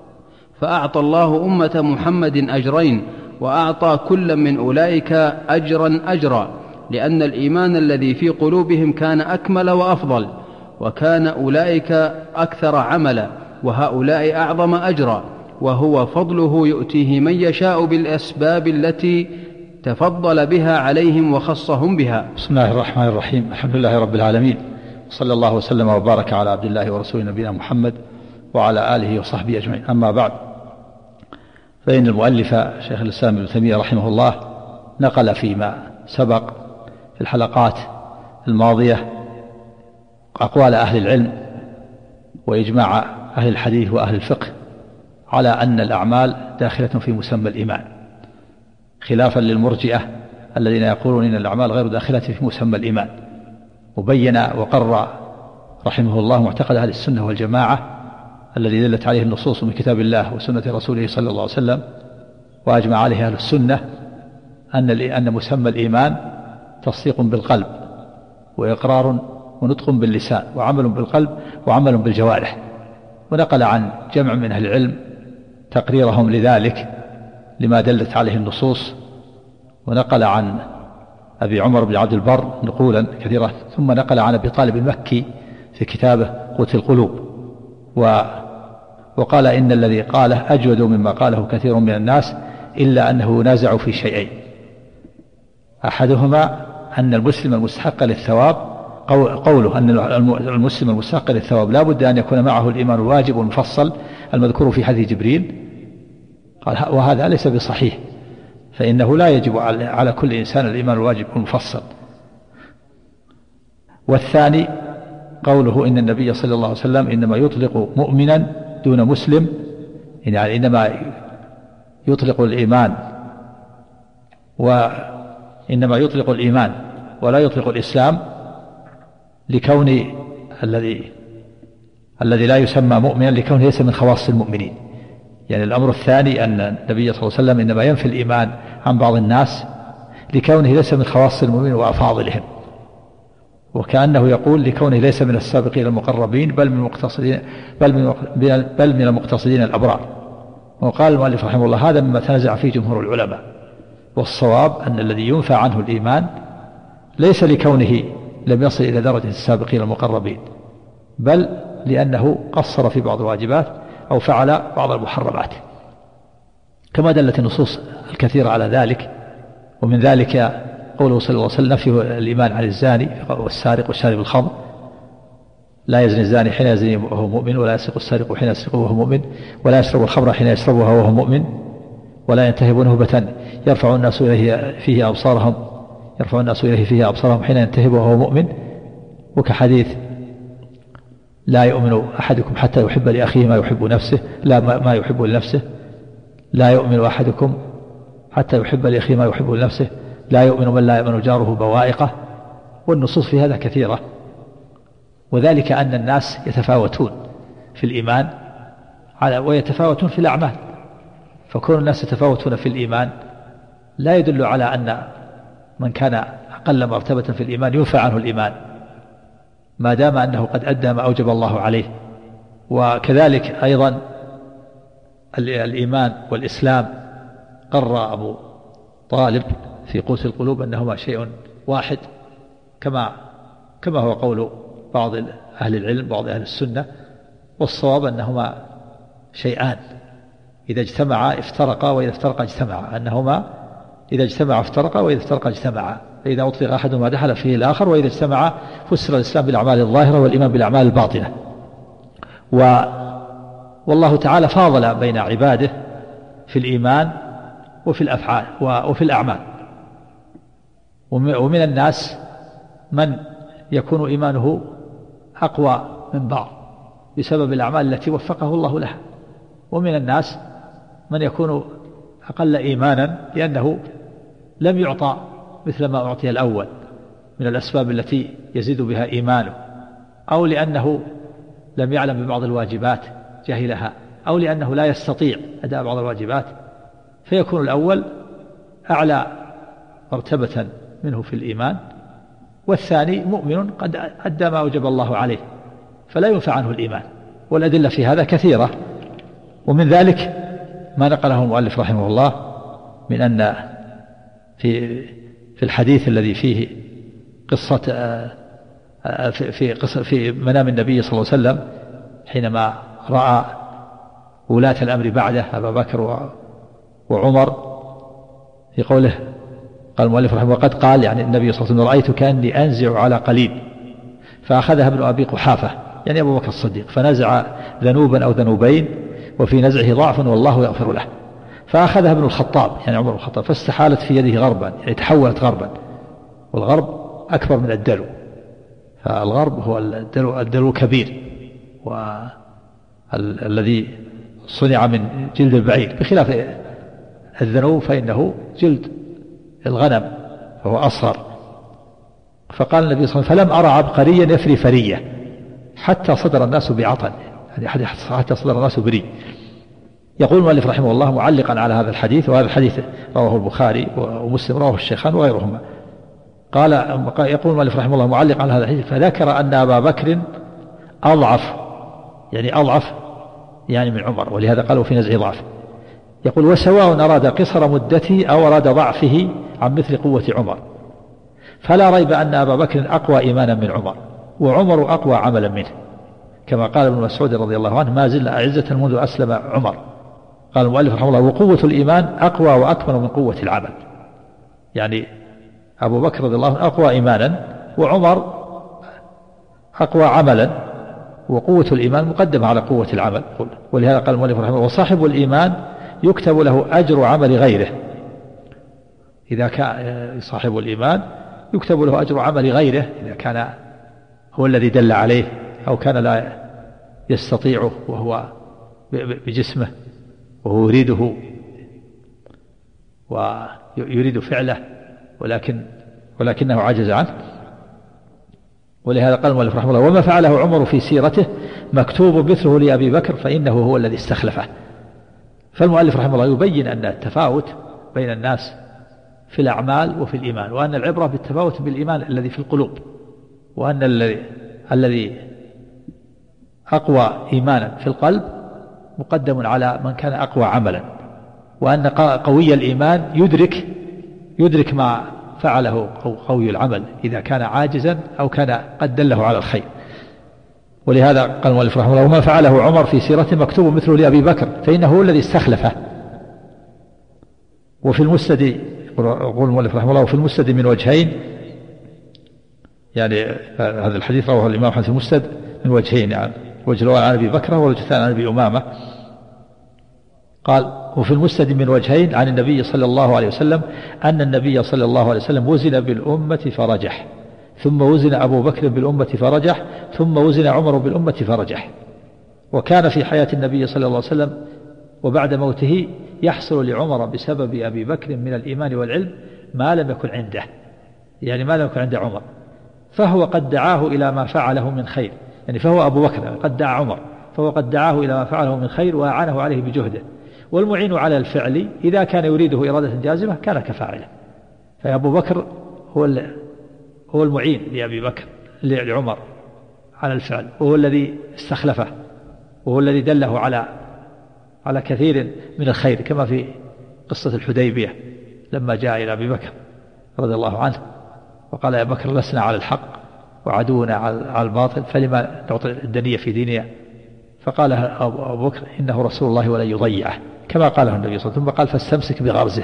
فأعطى الله أمة محمد أجرين، وأعطى كل من أولئك أجرا، لأن الإيمان الذي في قلوبهم كان أكمل وأفضل، وكان أولئك أكثر عملا، وهؤلاء أعظم أجرا، وهو فضله يؤتيه من يشاء بالأسباب التي تفضل بها عليهم وخصهم بها. بسم الله الرحمن الرحيم. الحمد لله رب العالمين، صلى الله وسلم وبارك على عبد الله ورسوله نبينا محمد وعلى آله وصحبه أجمعين. أما بعد، فإن المؤلف شيخ الإسلام ابن تيمية رحمه الله نقل فيما سبق في الحلقات الماضية أقوال أهل العلم وإجماع أهل الحديث وأهل الفقه على أن الأعمال داخلة في مسمى الإيمان، خلافا للمرجئة الذين يقولون إن الأعمال غير داخلة في مسمى الإيمان. وبين وقرر رحمه الله معتقد أهل السنة والجماعة الذي دلت عليه النصوص من كتاب الله وسنة رسوله صلى الله عليه وسلم، وأجمع عليه أهل السنة أن مسمى الإيمان تصديق بالقلب، وإقرار ونطق باللسان، وعمل بالقلب، وعمل بالجوارح. ونقل عن جمع من أهل العلم تقريرهم لذلك لما دلت عليه النصوص. ونقل عن أبي عمر بن عبد البر نقولا كثيرة، ثم نقل عن أبي طالب المكي في كتابه قوت القلوب، وقال إن الذي قاله أجود مما قاله كثير من الناس، إلا أنه ينازع في شيئين: أحدهما أن المسلم المستحق للثواب، قوله أن المسلم المستحق للثواب لا بد أن يكون معه الإيمان الواجب والمفصل المذكور في حديث جبريل، قال وهذا ليس بصحيح، فإنه لا يجب على كل إنسان الإيمان الواجب والمفصل. والثاني قوله إن النبي صلى الله عليه وسلم إنما يطلق مؤمنا دون مسلم، يعني إنما يطلق الإيمان وإنما يطلق الإيمان ولا يطلق الإسلام، لكون الذي لا يسمى مؤمنا لكونه ليس من خواص المؤمنين. يعني الأمر الثاني أن النبي صلى الله عليه وسلم إنما ينفي الإيمان عن بعض الناس لكونه ليس من خواص المؤمنين وأفاضلهم، وكأنه يقول لكونه ليس من السابقين المقربين بل من المقتصدين الأبرار. وقال المؤلف رحمه الله: هذا مما تنازع فيه جمهور العلماء، والصواب أن الذي ينفى عنه الإيمان ليس لكونه لم يصل إلى درجة السابقين المقربين، بل لأنه قصر في بعض الواجبات أو فعل بعض المحرمات، كما دلت النصوص الكثيرة على ذلك. ومن ذلك قوله صلى الله عليه وسلم: نفي الإيمان عن الزاني والسارق والشارب الخمر، لا يزني الزاني حين يزني وهو مؤمن، ولا يسرق السارق حين يسرق وهو مؤمن، ولا يشرب الخمر حين يشربها وهو مؤمن، ولا ينتهب نهبة يرفع الناس إليه فيه أبصارهم حين ينتهب وهو مؤمن، وكحديث لا يؤمن أحدكم حتى يحب لأخيه ما يحب نفسه ما يحب لنفسه، لا يؤمن أحدكم حتى يحب لأخيه ما يحب لنفسه، لا يؤمن من لا يؤمن جاره بوائقه. والنصوص في هذا كثيرة، وذلك أن الناس يتفاوتون في الإيمان ويتفاوتون في الأعمال، فكون الناس يتفاوتون في الإيمان لا يدل على أن من كان أقل مرتبة في الإيمان ينفع عنه الإيمان ما دام أنه قد أدى ما أوجب الله عليه. وكذلك أيضا الإيمان والإسلام قرر أبو طالب في قوس القلوب أنهما شيء واحد، كما هو قول بعض أهل العلم بعض أهل السنة، والصواب أنهما شيئان إذا اجتمعا افترقا وإذا افترقا اجتمعا، أنهما إذا اجتمعا افترقا وإذا افترقا اجتمعا، فإذا أطلق أحدهما دخل فيه الآخر، وإذا اجتمعا فسر الإسلام بالأعمال الظاهرة والإيمان بالأعمال الباطنة. والله تعالى فاضل بين عباده في الإيمان وفي الأفعال وفي الأعمال. ومن الناس من يكون إيمانه أقوى من بعض بسبب الأعمال التي وفقه الله لها، ومن الناس من يكون أقل إيمانا لأنه لم يعطى مثل ما أعطي الأول من الأسباب التي يزيد بها إيمانه، أو لأنه لم يعلم ببعض الواجبات جهلها، أو لأنه لا يستطيع أداء بعض الواجبات، فيكون الأول أعلى مرتبة منه في الإيمان، والثاني مؤمن قد أدى ما أوجب الله عليه فلا ينفع عنه الإيمان. والأدلة في هذا كثيرة، ومن ذلك ما نقله المؤلف رحمه الله من أن في الحديث الذي فيه قصة في منام النبي صلى الله عليه وسلم حينما رأى ولاة الأمر بعده أبا بكر وعمر، في قوله قال المؤلف رحمه الله وقد قال يعني النبي صلى الله عليه وسلم رأيت كأني أنزع على قليل فأخذها ابن أبي قحافة يعني أبو بكر الصديق فنزع ذنوبا أو ذنوبين وفي نزعه ضعف والله يغفر له، فأخذها ابن الخطاب يعني عمر بن الخطاب فاستحالت في يده غربا يعني تحولت غربا، والغرب أكبر من الدلو، فالغرب هو الدلو الكبير والذي صنع من جلد البعير، بخلاف الذنوب فإنه جلد الغنم فهو أصغر. فقال النبي صلى الله عليه وسلم فلم أرى عبقريا يفري فرية حتى صدر الناس بعطن يعني حتى صدر الناس بري. يقول المؤلف رحمه الله معلقا على هذا الحديث، وهذا الحديث رواه البخاري ومسلم رواه الشيخان وغيرهما، قال يقول المؤلف رحمه الله معلقا على هذا الحديث فذكر أن أبا بكر أضعف يعني من عمر، ولهذا قالوا في نزع ضعف. يقول وسواء أراد قصر مدته أو أراد ضعفه عن مثل قوة عمر، فلا ريب أن أبا بكر أقوى إيمانا من عمر وعمر أقوى عملا منه، كما قال ابن مسعود رضي الله عنه ما زلنا أعزة منذ أسلم عمر. قال المؤلف رحمه الله وقوة الإيمان أقوى وأكمل من قوة العمل، يعني أبو بكر رضي الله عنه أقوى إيمانا وعمر أقوى عملا، وقوة الإيمان مقدمة على قوة العمل. ولهذا قال المؤلف رحمه الله وصاحب الإيمان يكتب له أجر عمل غيره، إذا كان صاحب الإيمان يكتب له أجر عمل غيره إذا كان هو الذي دل عليه أو كان لا يستطيعه وهو بجسمه وهو يريد فعله ولكنه عجز عنه. ولهذا قال المؤلف رحمه الله وما فعله عمر في سيرته مكتوب مثله لأبي بكر فإنه هو الذي استخلفه. فالمؤلف رحمه الله يبين أن التفاوت بين الناس في الأعمال وفي الإيمان، وأن العبرة بالتفاوت بالإيمان الذي في القلوب، وأن الذي أقوى إيمانا في القلب مقدم على من كان أقوى عملا، وأن قوي الإيمان يدرك ما فعله قوي العمل إذا كان عاجزا أو كان قد دله على الخير. ولهذا قال المؤلف رحمه الله وما فعله عمر في سيرته مكتوب مثله لأبي بكر فإنه هو الذي استخلفه. وفي المسند يقول المؤلف رحمه الله وفي المسند من وجهين، يعني هذا الحديث رواه الإمام أحمد في المسند من وجهين، يعني وجه الأول عن أبي بكر والوجه الثاني عن أبي أمامة. قال وفي المسند من وجهين عن النبي صلى الله عليه وسلم أن النبي صلى الله عليه وسلم وزن بالأمة فرجح، ثم وزن أبو بكر بالأمة فرجح، ثم وزن عمر بالأمة فرجح. وكان في حياة النبي صلى الله عليه وسلم وبعد موته يحصل لعمر بسبب أبي بكر من الإيمان والعلم ما لم يكن عنده، يعني ما لم يكن عند عمر، فهو قد دعاه إلى ما فعله من خير، يعني فهو أبو بكر قد دعا عمر، فهو قد دعاه إلى ما فعله من خير وأعانه عليه بجهده. والمعين على الفعل إذا كان يريده إرادة جازمة كان كفاعله. فأبو بكر هو المعين لأبي بكر لعمر على الفعل، وهو الذي استخلفه، وهو الذي دله على كثير من الخير، كما في قصة الحديبية لما جاء إلى أبي بكر رضي الله عنه وقال يا بكر لسنا على الحق وعدونا على الباطل فلما نعطي الدنية في ديننا، فقال أبو بكر إنه رسول الله ولن يضيعه كما قاله النبي صلى الله عليه وسلم، ثم قال فاستمسك بغرزه.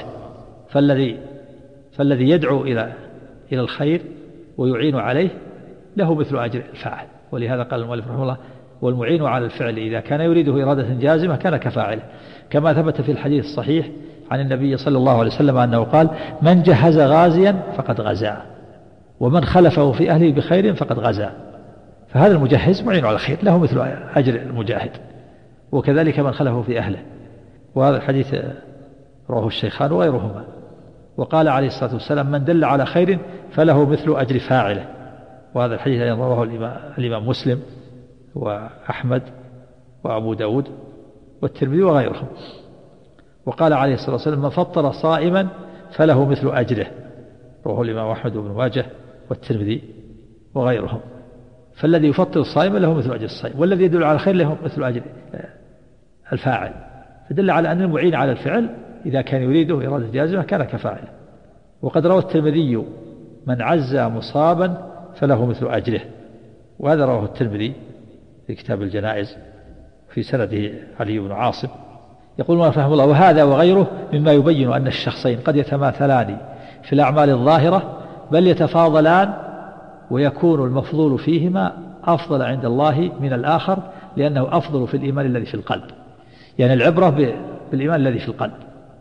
فالذي يدعو إلى الخير ويعين عليه له مثل أجر الفاعل. ولهذا قال المؤلف رحمه الله والمعين على الفعل إذا كان يريده إرادة جازمة كان كفاعله، كما ثبت في الحديث الصحيح عن النبي صلى الله عليه وسلم أنه قال من جهز غازيا فقد غزا، ومن خلفه في أهله بخير فقد غزا. فهذا المجهز معين على الخير له مثل أجر المجاهد، وكذلك من خلفه في أهله. وهذا الحديث رواه الشيخان وغيرهما. وقال عليه الصلاة والسلام من دل على خير فله مثل أجر فاعله. وهذا الحديث رواه الإمام مسلم وأحمد وأبو داود والترمذي وغيرهم. وقال عليه الصلاة والسلام من فطر صائما فله مثل أجره، رواه الإمام أحمد وابن ماجه والترمذي وغيرهم. فالذي يفطر الصائم له مثل أجر الصائم، والذي يدل على الخير له مثل أجر الفاعل. فدل على أن المعين على الفعل إذا كان يريده إرادة جازمة كان كفاعله. وقد روى الترمذي من عزى مصابا فله مثل أجره، وهذا رواه الترمذي في كتاب الجنائز في سنده علي بن عاصم. يقول رحمه الله وهذا وغيره مما يبين أن الشخصين قد يتماثلان في الأعمال الظاهرة بل يتفاضلان، ويكون المفضول فيهما أفضل عند الله من الآخر لأنه أفضل في الإيمان الذي في القلب. يعني العبرة بالإيمان الذي في القلب،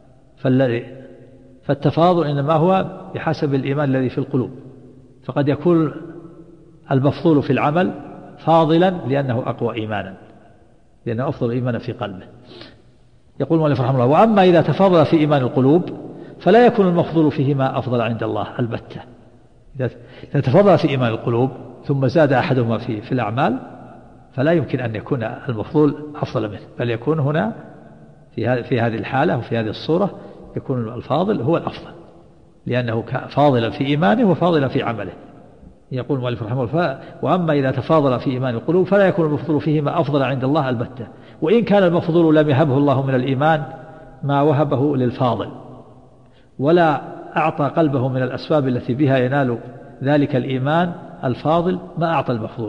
فالتفاضل إنما هو بحسب الإيمان الذي في القلوب. فقد يكون المفضول في العمل فاضلا لأنه أقوى إيمانا، لأنه أفضل إيمانا في قلبه. يقول المؤلف رحمه الله وأما إذا تفاضل في إيمان القلوب فلا يكون المفضول فيهما أفضل عند الله البتة. إذا تفاضل في إيمان القلوب ثم زاد أحدهما في الأعمال فلا يمكن أن يكون المفضول أفضل منه، بل يكون هنا في هذه الحالة وفي هذه الصورة يكون الفاضل هو الأفضل، لأنه فاضلا في إيمانه وفاضلا في عمله. يقول المؤلف رحمه الله وأما إذا تفاضل في إيمان القلوب فلا يكون المفضول فيهما أفضل عند الله البتة، وإن كان المفضول لم يهبه الله من الإيمان ما وهبه للفاضل، ولا أعطى قلبه من الأسباب التي بها ينال ذلك الإيمان الفاضل ما أعطى المفضول.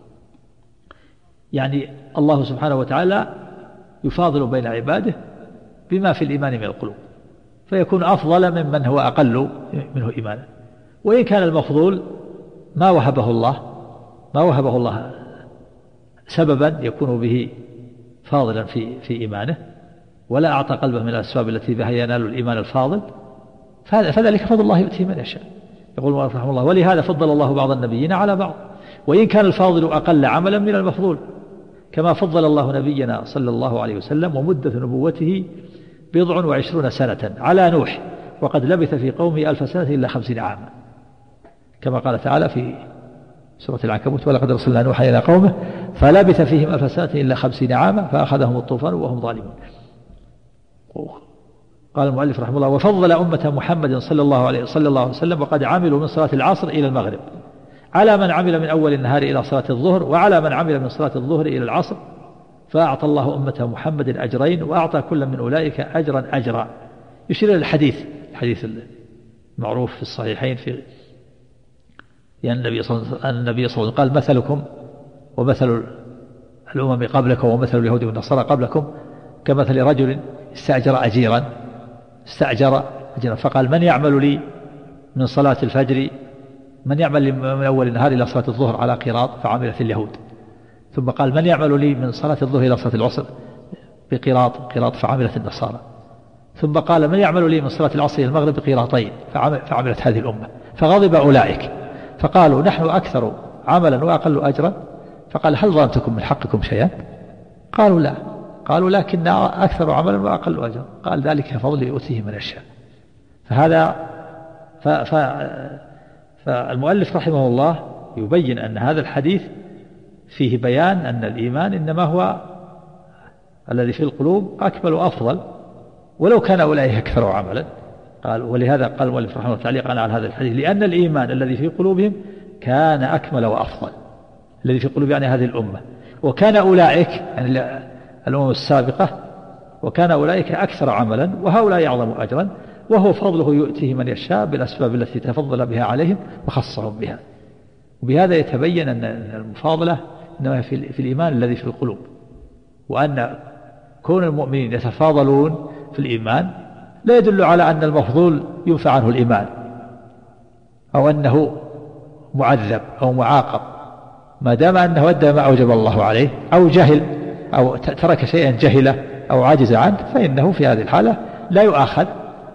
يعني الله سبحانه وتعالى يفاضل بين عباده بما في الإيمان من القلوب، فيكون أفضل ممن هو أقل منه إيمانا. وإن كان المفضول ما وهبه الله سببا يكون به فاضلا في إيمانه، ولا أعطى قلبه من الأسباب التي بها ينال الإيمان الفاضل، فذلك فضل الله يؤتيه من يشاء. يقول المؤلف رحمه الله ولهذا فضل الله بعض النبيين على بعض، وإن كان الفاضل أقل عملا من المفضول، كما فضل الله نبينا صلى الله عليه وسلم ومدة نبوته 20 سنة على نوح، وقد لبث في قومه 1000 سنة إلا 50 عاما، كما قال تعالى في سورة العنكبوت ولقد أرسلنا نوحا إلى قومه فلبث فيهم 1000 سنة إلا 50 عاما فأخذهم الطوفان وهم ظالمون. قال المؤلف رحمه الله وفضل أمة محمد صلى الله عليه وسلم وقد عملوا من صلاة العصر إلى المغرب على من عمل من أول النهار إلى صلاة الظهر، وعلى من عمل من صلاة الظهر إلى العصر، فأعطى الله أمة محمد أجرين، وأعطى كل من أولئك أجرا. يشير إلى الحديث المعروف في الصحيحين في يعني النبي صلى الله عليه وسلم قال مثلكم ومثل الأمم قبلكم ومثل اليهود والنصارى قبلكم كمثل رجل استأجر أجيرا فقال من يعمل لي من صلاة الفجر من يعمل لي من أول النهار إلى صلاة الظهر على قيراط فعملت اليهود، ثم قال من يعمل لي من صلاة الظهر إلى صلاة العصر بقيراط فعملت النصارى. ثم قال من يعمل لي من صلاة العصر إلى المغرب قيراطين، فعملت هذه الأمة، فغضب أولئك فقالوا نحن أكثر عملا وأقل أجرا، فقال هل ظلمتكم من حقكم شيئا؟ قالوا لا، قالوا لكن أكثر عملا وأقل أجرا، قال ذلك فضلي يؤتيه من يشاء. فالمؤلف رحمه الله يبين أن هذا الحديث فيه بيان أن الإيمان إنما هو الذي في القلوب أكمل وأفضل، ولو كان أولئك أكثر عملا. قال ولهذا قال المؤلف رحمه الله تعليقا على هذا الحديث لأن الإيمان الذي في قلوبهم كان أكمل وأفضل، الذي في قلوب يعني هذه الأمة، وكان أولئك يعني الأمم السابقة وكان أولئك أكثر عملا وهؤلاء أعظم أجرا، وهو فضله يؤتيه من يشاء بالأسباب التي تفضل بها عليهم وخصهم بها. وبهذا يتبين أن المفاضلة إنما في الإيمان الذي في القلوب، وأن كون المؤمنين يتفاضلون في الإيمان لا يدل على أن المفضول ينفع عنه الإيمان أو أنه معذب أو معاقب، ما دام أنه أدى ما أوجب الله عليه أو جهل أو ترك شيئا جهله أو عجز عنه، فإنه في هذه الحالة لا يؤاخذ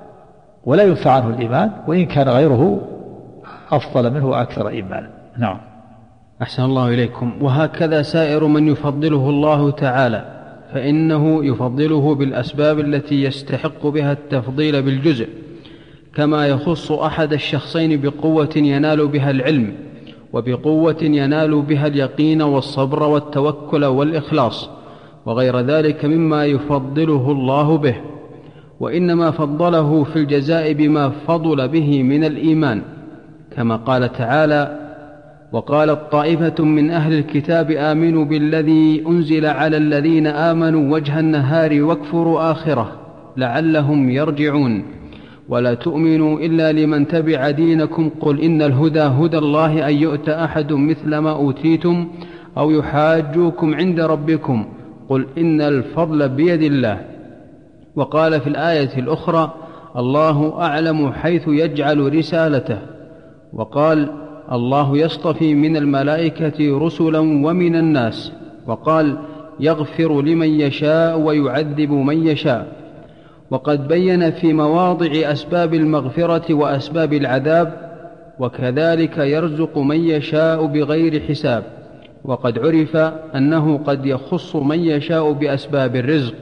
ولا ينفع عنه الإيمان وإن كان غيره أفضل منه وأكثر إيمانا. نعم. أحسن الله إليكم. وهكذا سائر من يفضله الله تعالى، فإنه يفضله بالأسباب التي يستحق بها التفضيل بالجزء، كما يخص أحد الشخصين بقوة ينال بها العلم، وبقوة ينال بها اليقين والصبر والتوكل والإخلاص وغير ذلك مما يفضله الله به، وإنما فضله في الجزاء بما فضل به من الإيمان، كما قال تعالى: وقالت طائفة من أهل الكتاب آمنوا بالذي أنزل على الذين آمنوا وجه النهار واكفروا آخره لعلهم يرجعون، ولا تؤمنوا إلا لمن تبع دينكم قل إن الهدى هدى الله أن يؤتى أحد مثل ما أوتيتم أو يحاجوكم عند ربكم قل إن الفضل بيد الله. وقال في الآية الأخرى: الله أعلم حيث يجعل رسالته. وقال: الله يصطفي من الملائكة رسلا ومن الناس. وقال: يغفر لمن يشاء ويعذب من يشاء. وقد بين في مواضع أسباب المغفرة وأسباب العذاب، وكذلك يرزق من يشاء بغير حساب. وقد عرف أنه قد يخص من يشاء بأسباب الرزق.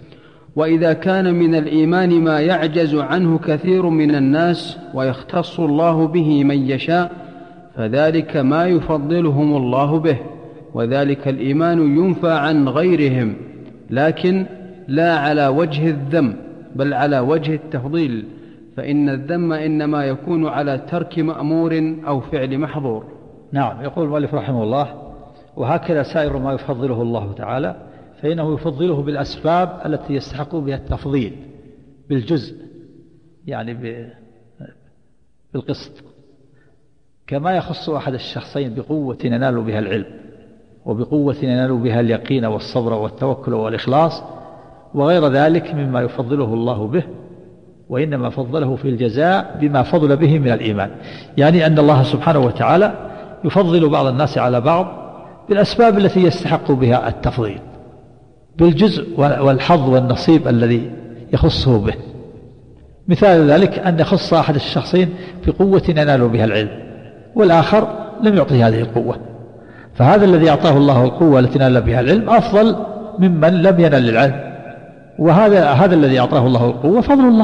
وإذا كان من الإيمان ما يعجز عنه كثير من الناس ويختص الله به من يشاء، فذلك ما يفضلهم الله به، وذلك الإيمان ينفى عن غيرهم، لكن لا على وجه الذم بل على وجه التفضيل، فإن الذم إنما يكون على ترك مأمور أو فعل محظور. نعم. يقول المؤلف رحمه الله: وهكذا سائر ما يفضله الله تعالى فإنه يفضله بالأسباب التي يستحق بها التفضيل بالجزء، يعني بالقسط، كما يخص أحد الشخصين بقوة ينال بها العلم، وبقوة ينال بها اليقين والصبر والتوكل والإخلاص وغير ذلك مما يفضله الله به، وإنما فضله في الجزاء بما فضل به من الإيمان. يعني أن الله سبحانه وتعالى يفضل بعض الناس على بعض بالأسباب التي يستحق بها التفضيل بالجزء والحظ والنصيب الذي يخصه به. مثال ذلك أن يخص أحد الشخصين بقوة ينال بها العلم والآخر لم يعطه هذه القوة، فهذا الذي أعطاه الله القوة التي نال بها العلم أفضل ممن لم ينل العلم، وهذا الذي أعطاه الله القوة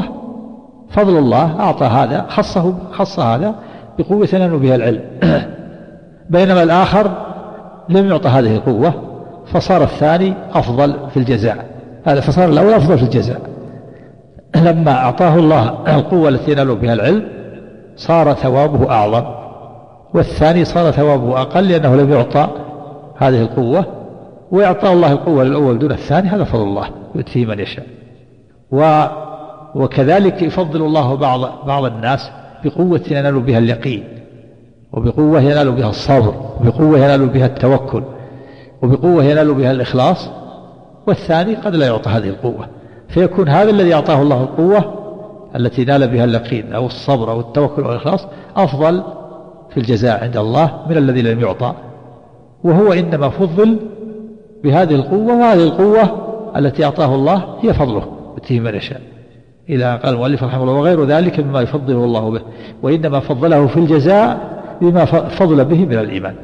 فضل الله أعطى هذا، خص هذا بقوة ينال بها العلم بينما الآخر لم يعطى هذه القوة، فصار الثاني أفضل في الجزاء، فصار الأول أفضل في الجزاء. لما أعطاه الله القوة التي ينال بها العلم صار ثوابه أعظم، والثاني صار ثوابه أقل لأنه لم يعطى هذه القوة، ويعطى الله القوة للأول دون الثاني، هذا فضل الله يؤتيه من يشاء. وكذلك يفضل الله بعض الناس بقوة ينال بها اليقين، وبقوة ينال بها الصبر، وبقوة ينال بها التوكل، وبقوة ينال بها الإخلاص، والثاني قد لا يعطى هذه القوة، فيكون هذا الذي أعطاه الله القوة التي نال بها اليقين أو الصبر أو التوكل والإخلاص أفضل في الجزاء عند الله من الذي لم يعطى، وهو إنما فضل بهذه القوة، وهذه القوة التي أعطاه الله هي فضله يؤتيه من يشاء. إلى قال المؤلف رحمه الله وغير ذلك مما يفضله الله به، وإنما فضله في الجزاء بما فضل به من الإيمان.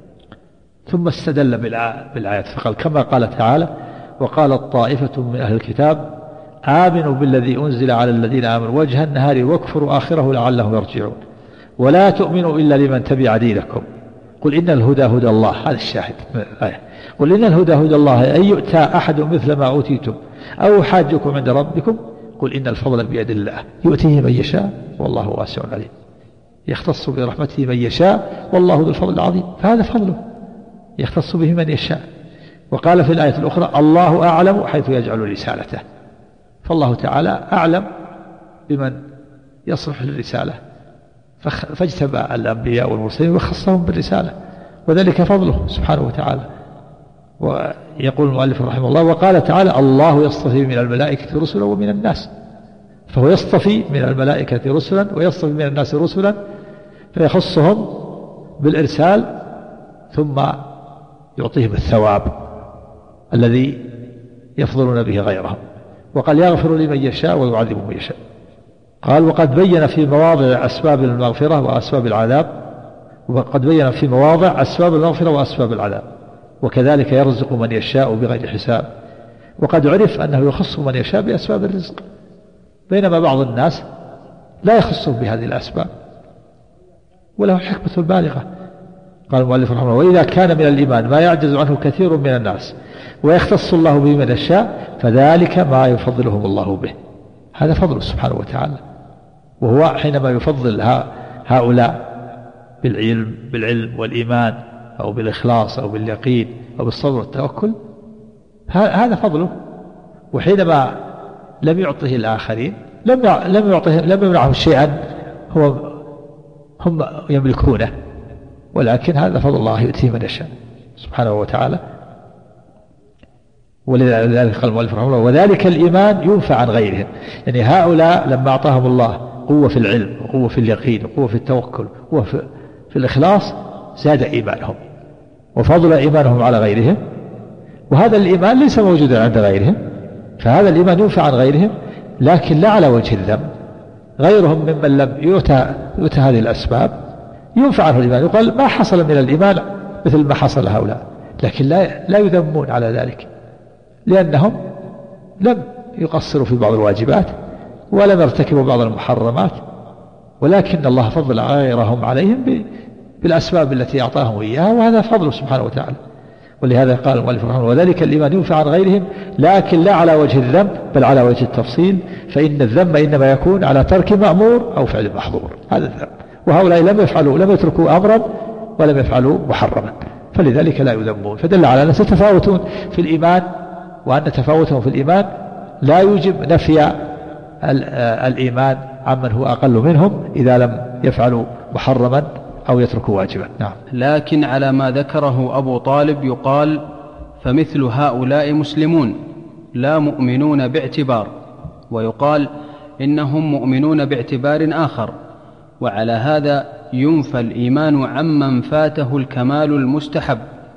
ثم استدل بالآيات فقال كما قال تعالى وقالت طائفة من أهل الكتاب آمنوا بالذي أنزل على الذين آمنوا وجه النهار واكفروا آخره لعلهم يرجعون ولا تؤمنوا إلا لمن تبع دينكم قل إن الهدى هدى الله. هذا الشاهد من الآية. قل إن الهدى هدى الله أن يؤتى أحد مثل ما أوتيتم أو حاجكم عند ربكم قل إن الفضل بيد الله يؤتيه من يشاء والله واسع عليم. يختص برحمته من يشاء والله ذو الفضل العظيم، فهذا فضله يختص به من يشاء. وقال في الآية الأخرى الله أعلم حيث يجعل رسالته، فالله تعالى أعلم بمن يصلح للرسالة فاجتبى الأنبياء والمرسلين وخصهم بالرسالة، وذلك فضله سبحانه وتعالى. ويقول المؤلف رحمه الله وقال تعالى الله يصطفي من الملائكة رسلا ومن الناس، فهو يصطفي من الملائكة رسلا ويصطفي من الناس رسلا فيخصهم بالإرسال ثم يعطيهم الثواب الذي يفضلون به غيرهم. وقال يغفر لمن يشاء ويعذب من يشاء. قال وقد بين في مواضع أسباب المغفرة وأسباب العذاب، وقد بين في مواضع أسباب المغفرة وأسباب العذاب، وكذلك يرزق من يشاء بغير حساب. وقد عرف أنه يخص من يشاء بأسباب الرزق، بينما بعض الناس لا يخصهم بهذه الأسباب وله حكمة بالغة. قال المؤلف رحمه الله وإذا كان من الإيمان ما يعجز عنه كثير من الناس ويختص الله به من يشاء فذلك ما يفضلهم الله به، هذا فضله سبحانه وتعالى. وهو حينما يفضل هؤلاء بالعلم والإيمان أو بالإخلاص أو باليقين أو بالصبر والتوكل هذا فضله. وحينما لم يعطه الآخرين لم يمنعهم شيئا هم يملكونه، ولكن هذا فضل الله يؤتيه من يشاء سبحانه وتعالى. ولذلك قال المؤلف رحمه الله وذلك الإيمان ينفع عن غيرهم، يعني هؤلاء لما أعطاهم الله قوة في العلم وقوة في اليقين وقوة في التوكل وقوة في الإخلاص زاد إيمانهم وفضل إيمانهم على غيرهم، وهذا الإيمان ليس موجودا عند غيرهم، فهذا الإيمان ينفع عن غيرهم لكن لا على وجه الذم. غيرهم ممن لم يؤتى هذه الأسباب ينفع عنه الإيمان، يقال ما حصل من الإيمان مثل ما حصل هؤلاء، لكن لا يذمون على ذلك لأنهم لم يقصروا في بعض الواجبات ولم يرتكبوا بعض المحرمات، ولكن الله فضل غيرهم عليهم بالأسباب التي أعطاهم إياها، وهذا فضله سبحانه وتعالى. ولهذا قال المؤلف رحمه الله وذلك الإيمان ينفع عن غيرهم لكن لا على وجه الذم بل على وجه التفصيل، فإن الذم إنما يكون على ترك مأمور أو فعل محظور، هذا الذم. وهؤلاء لم يتركوا أمرا ولم يفعلوا محرما، فلذلك لا يذمون. فدل على أن يتفاوتون في الإيمان، وأن تفاوتهم في الإيمان لا يوجب نفي الإيمان عمن هو أقل منهم إذا لم يفعلوا محرما أو يتركوا واجبا. نعم. لكن على ما ذكره أبو طالب يقال فمثل هؤلاء مسلمون لا مؤمنون باعتبار، ويقال إنهم مؤمنون باعتبار آخر، وعلى هذا ينفى الإيمان عمن فاته الكمال المستحب،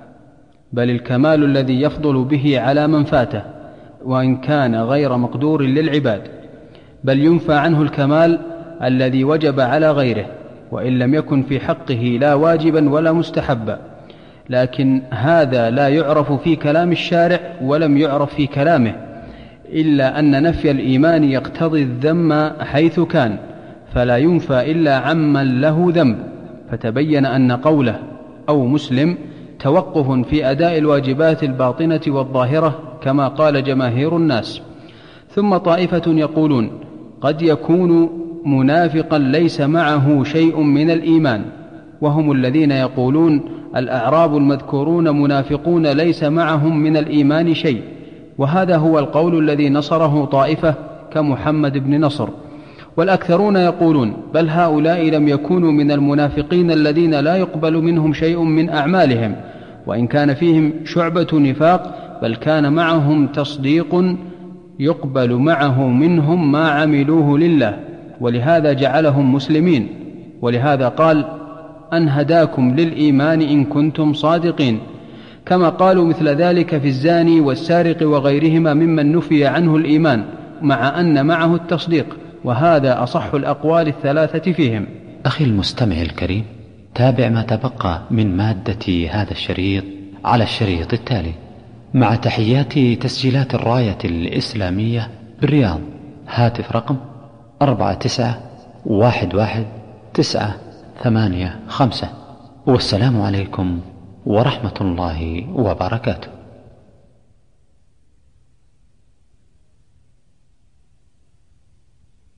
بل الكمال الذي يفضل به على من فاته وإن كان غير مقدور للعباد، بل ينفى عنه الكمال الذي وجب على غيره وإن لم يكن في حقه لا واجبا ولا مستحبا. لكن هذا لا يعرف في كلام الشارع ولم يعرف في كلامه، إلا أن نفي الإيمان يقتضي الذم حيث كان، فلا ينفى إلا عمن له ذنب، فتبين أن قوله أو مسلم توقف في أداء الواجبات الباطنة والظاهرة كما قال جماهير الناس. ثم طائفة يقولون قد يكون منافقا ليس معه شيء من الإيمان، وهم الذين يقولون الأعراب المذكورون منافقون ليس معهم من الإيمان شيء، وهذا هو القول الذي نصره طائفة كمحمد بن نصر. والأكثرون يقولون بل هؤلاء لم يكونوا من المنافقين الذين لا يقبل منهم شيء من أعمالهم، وإن كان فيهم شعبة نفاق بل كان معهم تصديق يقبل معه منهم ما عملوه لله، ولهذا جعلهم مسلمين. ولهذا قال أن هداكم للإيمان إن كنتم صادقين، كما قالوا مثل ذلك في الزاني والسارق وغيرهما ممن نفي عنه الإيمان مع أن معه التصديق، وهذا أصح الأقوال الثلاثة فيهم. أخي المستمع الكريم، تابع ما تبقى من مادة هذا الشريط على الشريط التالي. مع تحيات تسجيلات الراية الإسلامية بالرياض، هاتف رقم 49111985. والسلام عليكم ورحمة الله وبركاته.